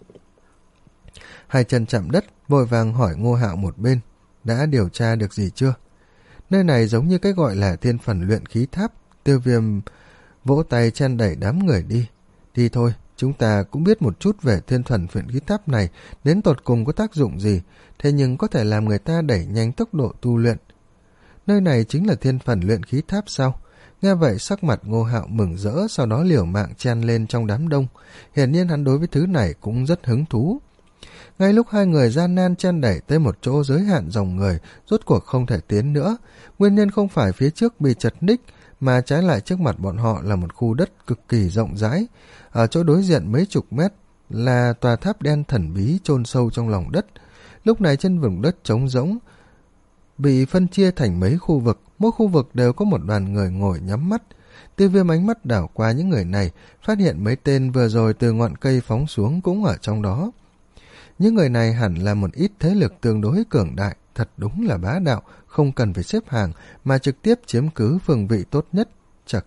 Hai chân chạm đất, vội vàng hỏi Ngô Hạo một bên, đã điều tra được gì chưa? Nơi này giống như cái gọi là thiên phần luyện khí tháp. Tiêu Viêm vỗ tay chen đẩy đám người đi. Đi thôi, chúng ta cũng biết một chút về thiên thuần luyện khí tháp này đến tột cùng có tác dụng gì, thế nhưng có thể làm người ta đẩy nhanh tốc độ tu luyện. Nơi này chính là thiên phần luyện khí tháp sao? Nghe vậy sắc mặt Ngô Hạo mừng rỡ, sau đó liều mạng chen lên trong đám đông. Hiển nhiên hắn đối với thứ này cũng rất hứng thú. Ngay lúc hai người gian nan chen đẩy tới một chỗ giới hạn dòng người, rốt cuộc không thể tiến nữa. Nguyên nhân không phải phía trước bị chật ních, mà trái lại trước mặt bọn họ là một khu đất cực kỳ rộng rãi. Ở chỗ đối diện mấy chục mét là tòa tháp đen thần bí chôn sâu trong lòng đất. Lúc này trên vùng đất trống rỗng, bị phân chia thành mấy khu vực, mỗi khu vực đều có một đoàn người ngồi nhắm mắt. Tiêu Viêm ánh mắt đảo qua những người này, phát hiện mấy tên vừa rồi từ ngọn cây phóng xuống cũng ở trong đó. Những người này hẳn là một ít thế lực tương đối cường đại, thật đúng là bá đạo, không cần phải xếp hàng mà trực tiếp chiếm cứ phương vị tốt nhất. Chật,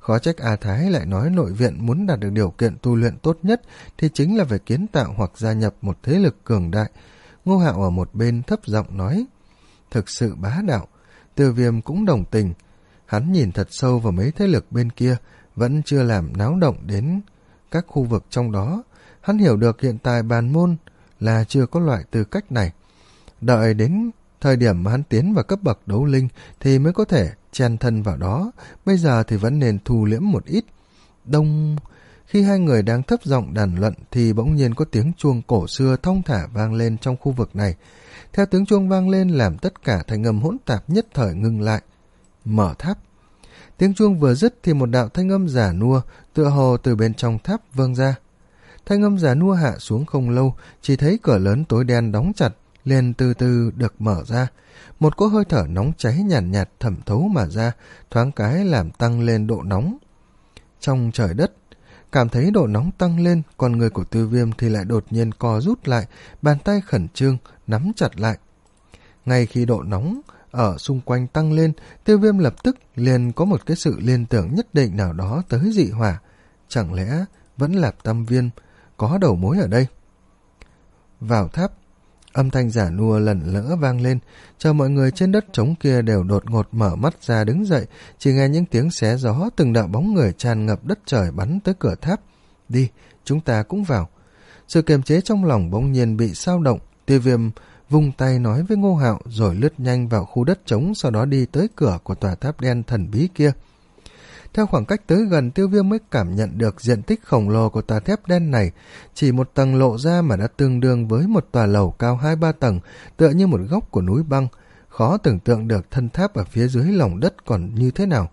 Khó trách A Thái lại nói nội viện muốn đạt được điều kiện tu luyện tốt nhất thì chính là phải kiến tạo hoặc gia nhập một thế lực cường đại. Ngô Hạo ở một bên thấp giọng nói. Thực sự bá đạo. Tiêu Viêm cũng đồng tình. Hắn nhìn thật sâu vào mấy thế lực bên kia, vẫn chưa làm náo động đến các khu vực trong đó. Hắn hiểu được hiện tại bàn môn là chưa có loại tư cách này. Đợi đến thời điểm mà hắn tiến vào cấp bậc đấu linh thì mới có thể chen thân vào đó. Bây giờ thì vẫn nên thu liễm một ít. Đông... Khi hai người đang thấp giọng đàn luận thì bỗng nhiên có tiếng chuông cổ xưa thong thả vang lên trong khu vực này. Theo tiếng chuông vang lên làm tất cả thanh âm hỗn tạp nhất thời ngưng lại. Mở tháp. Tiếng chuông vừa dứt thì một đạo thanh âm giả nua tựa hồ từ bên trong tháp vang ra. Thanh âm giả nua hạ xuống không lâu, chỉ thấy cửa lớn tối đen đóng chặt, liền từ từ được mở ra. Một cỗ hơi thở nóng cháy nhàn nhạt, nhạt thẩm thấu mà ra, thoáng cái làm tăng lên độ nóng. Trong trời đất, cảm thấy độ nóng tăng lên, con người của Tiêu Viêm thì lại đột nhiên co rút lại, bàn tay khẩn trương, nắm chặt lại. Ngay khi độ nóng ở xung quanh tăng lên, Tiêu Viêm lập tức liền có một cái sự liên tưởng nhất định nào đó tới dị hỏa. Chẳng lẽ vẫn là Tam Viên có đầu mối ở đây? Vào tháp, âm thanh giả nua lần lỡ vang lên, chờ mọi người trên đất trống kia đều đột ngột mở mắt ra đứng dậy, chỉ nghe những tiếng xé gió, từng đạo bóng người tràn ngập đất trời bắn tới cửa tháp. Đi, chúng ta cũng vào. Sự kiềm chế trong lòng bỗng nhiên bị xao động, Tiêu Viêm vung tay nói với Ngô Hạo rồi lướt nhanh vào khu đất trống, sau đó đi tới cửa của tòa tháp đen thần bí kia. Theo khoảng cách tới gần, Tiêu Viêm mới cảm nhận được diện tích khổng lồ của tòa tháp đen này. Chỉ một tầng lộ ra mà đã tương đương với một tòa lầu cao hai ba tầng, tựa như một góc của núi băng. Khó tưởng tượng được thân tháp ở phía dưới lòng đất còn như thế nào.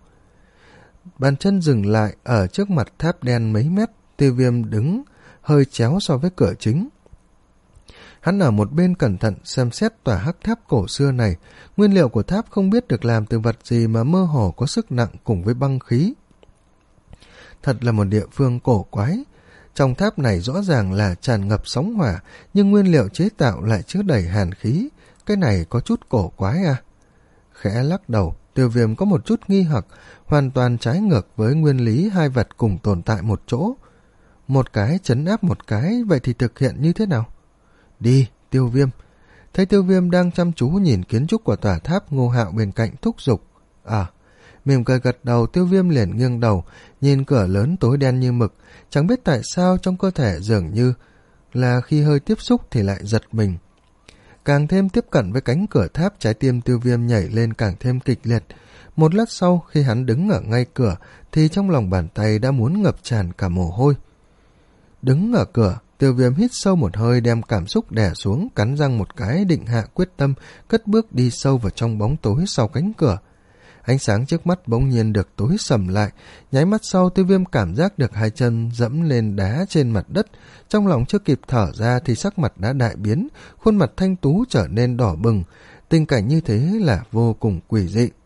Bàn chân dừng lại ở trước mặt tháp đen mấy mét, Tiêu Viêm đứng hơi chéo so với cửa chính. Hắn ở một bên cẩn thận xem xét tòa hắc tháp cổ xưa này. Nguyên liệu của tháp không biết được làm từ vật gì mà mơ hồ có sức nặng cùng với băng khí. Thật là một địa phương cổ quái. Trong tháp này rõ ràng là tràn ngập sóng hỏa, nhưng nguyên liệu chế tạo lại chứa đầy hàn khí. Cái này có chút cổ quái à? Khẽ lắc đầu, Tiêu Viêm có một chút nghi hoặc, hoàn toàn trái ngược với nguyên lý hai vật cùng tồn tại một chỗ. Một cái trấn áp một cái, vậy thì thực hiện như thế nào? Đi, Tiêu Viêm. Thấy Tiêu Viêm đang chăm chú nhìn kiến trúc của tòa tháp, Ngô Hạo bên cạnh thúc giục. À, mỉm cười gật đầu, Tiêu Viêm liền nghiêng đầu, nhìn cửa lớn tối đen như mực. Chẳng biết tại sao trong cơ thể dường như là khi hơi tiếp xúc thì lại giật mình. Càng thêm tiếp cận với cánh cửa tháp, trái tim Tiêu Viêm nhảy lên càng thêm kịch liệt. Một lát sau, khi hắn đứng ở ngay cửa, thì trong lòng bàn tay đã muốn ngập tràn cả mồ hôi. Đứng ở cửa, Tiêu Viêm hít sâu một hơi, đem cảm xúc đè xuống, cắn răng một cái định hạ quyết tâm, cất bước đi sâu vào trong bóng tối sau cánh cửa. Ánh sáng trước mắt bỗng nhiên được tối sầm lại, nháy mắt sau Tiêu Viêm cảm giác được hai chân dẫm lên đá trên mặt đất, trong lòng chưa kịp thở ra thì sắc mặt đã đại biến, khuôn mặt thanh tú trở nên đỏ bừng. Tình cảnh như thế là vô cùng quỷ dị.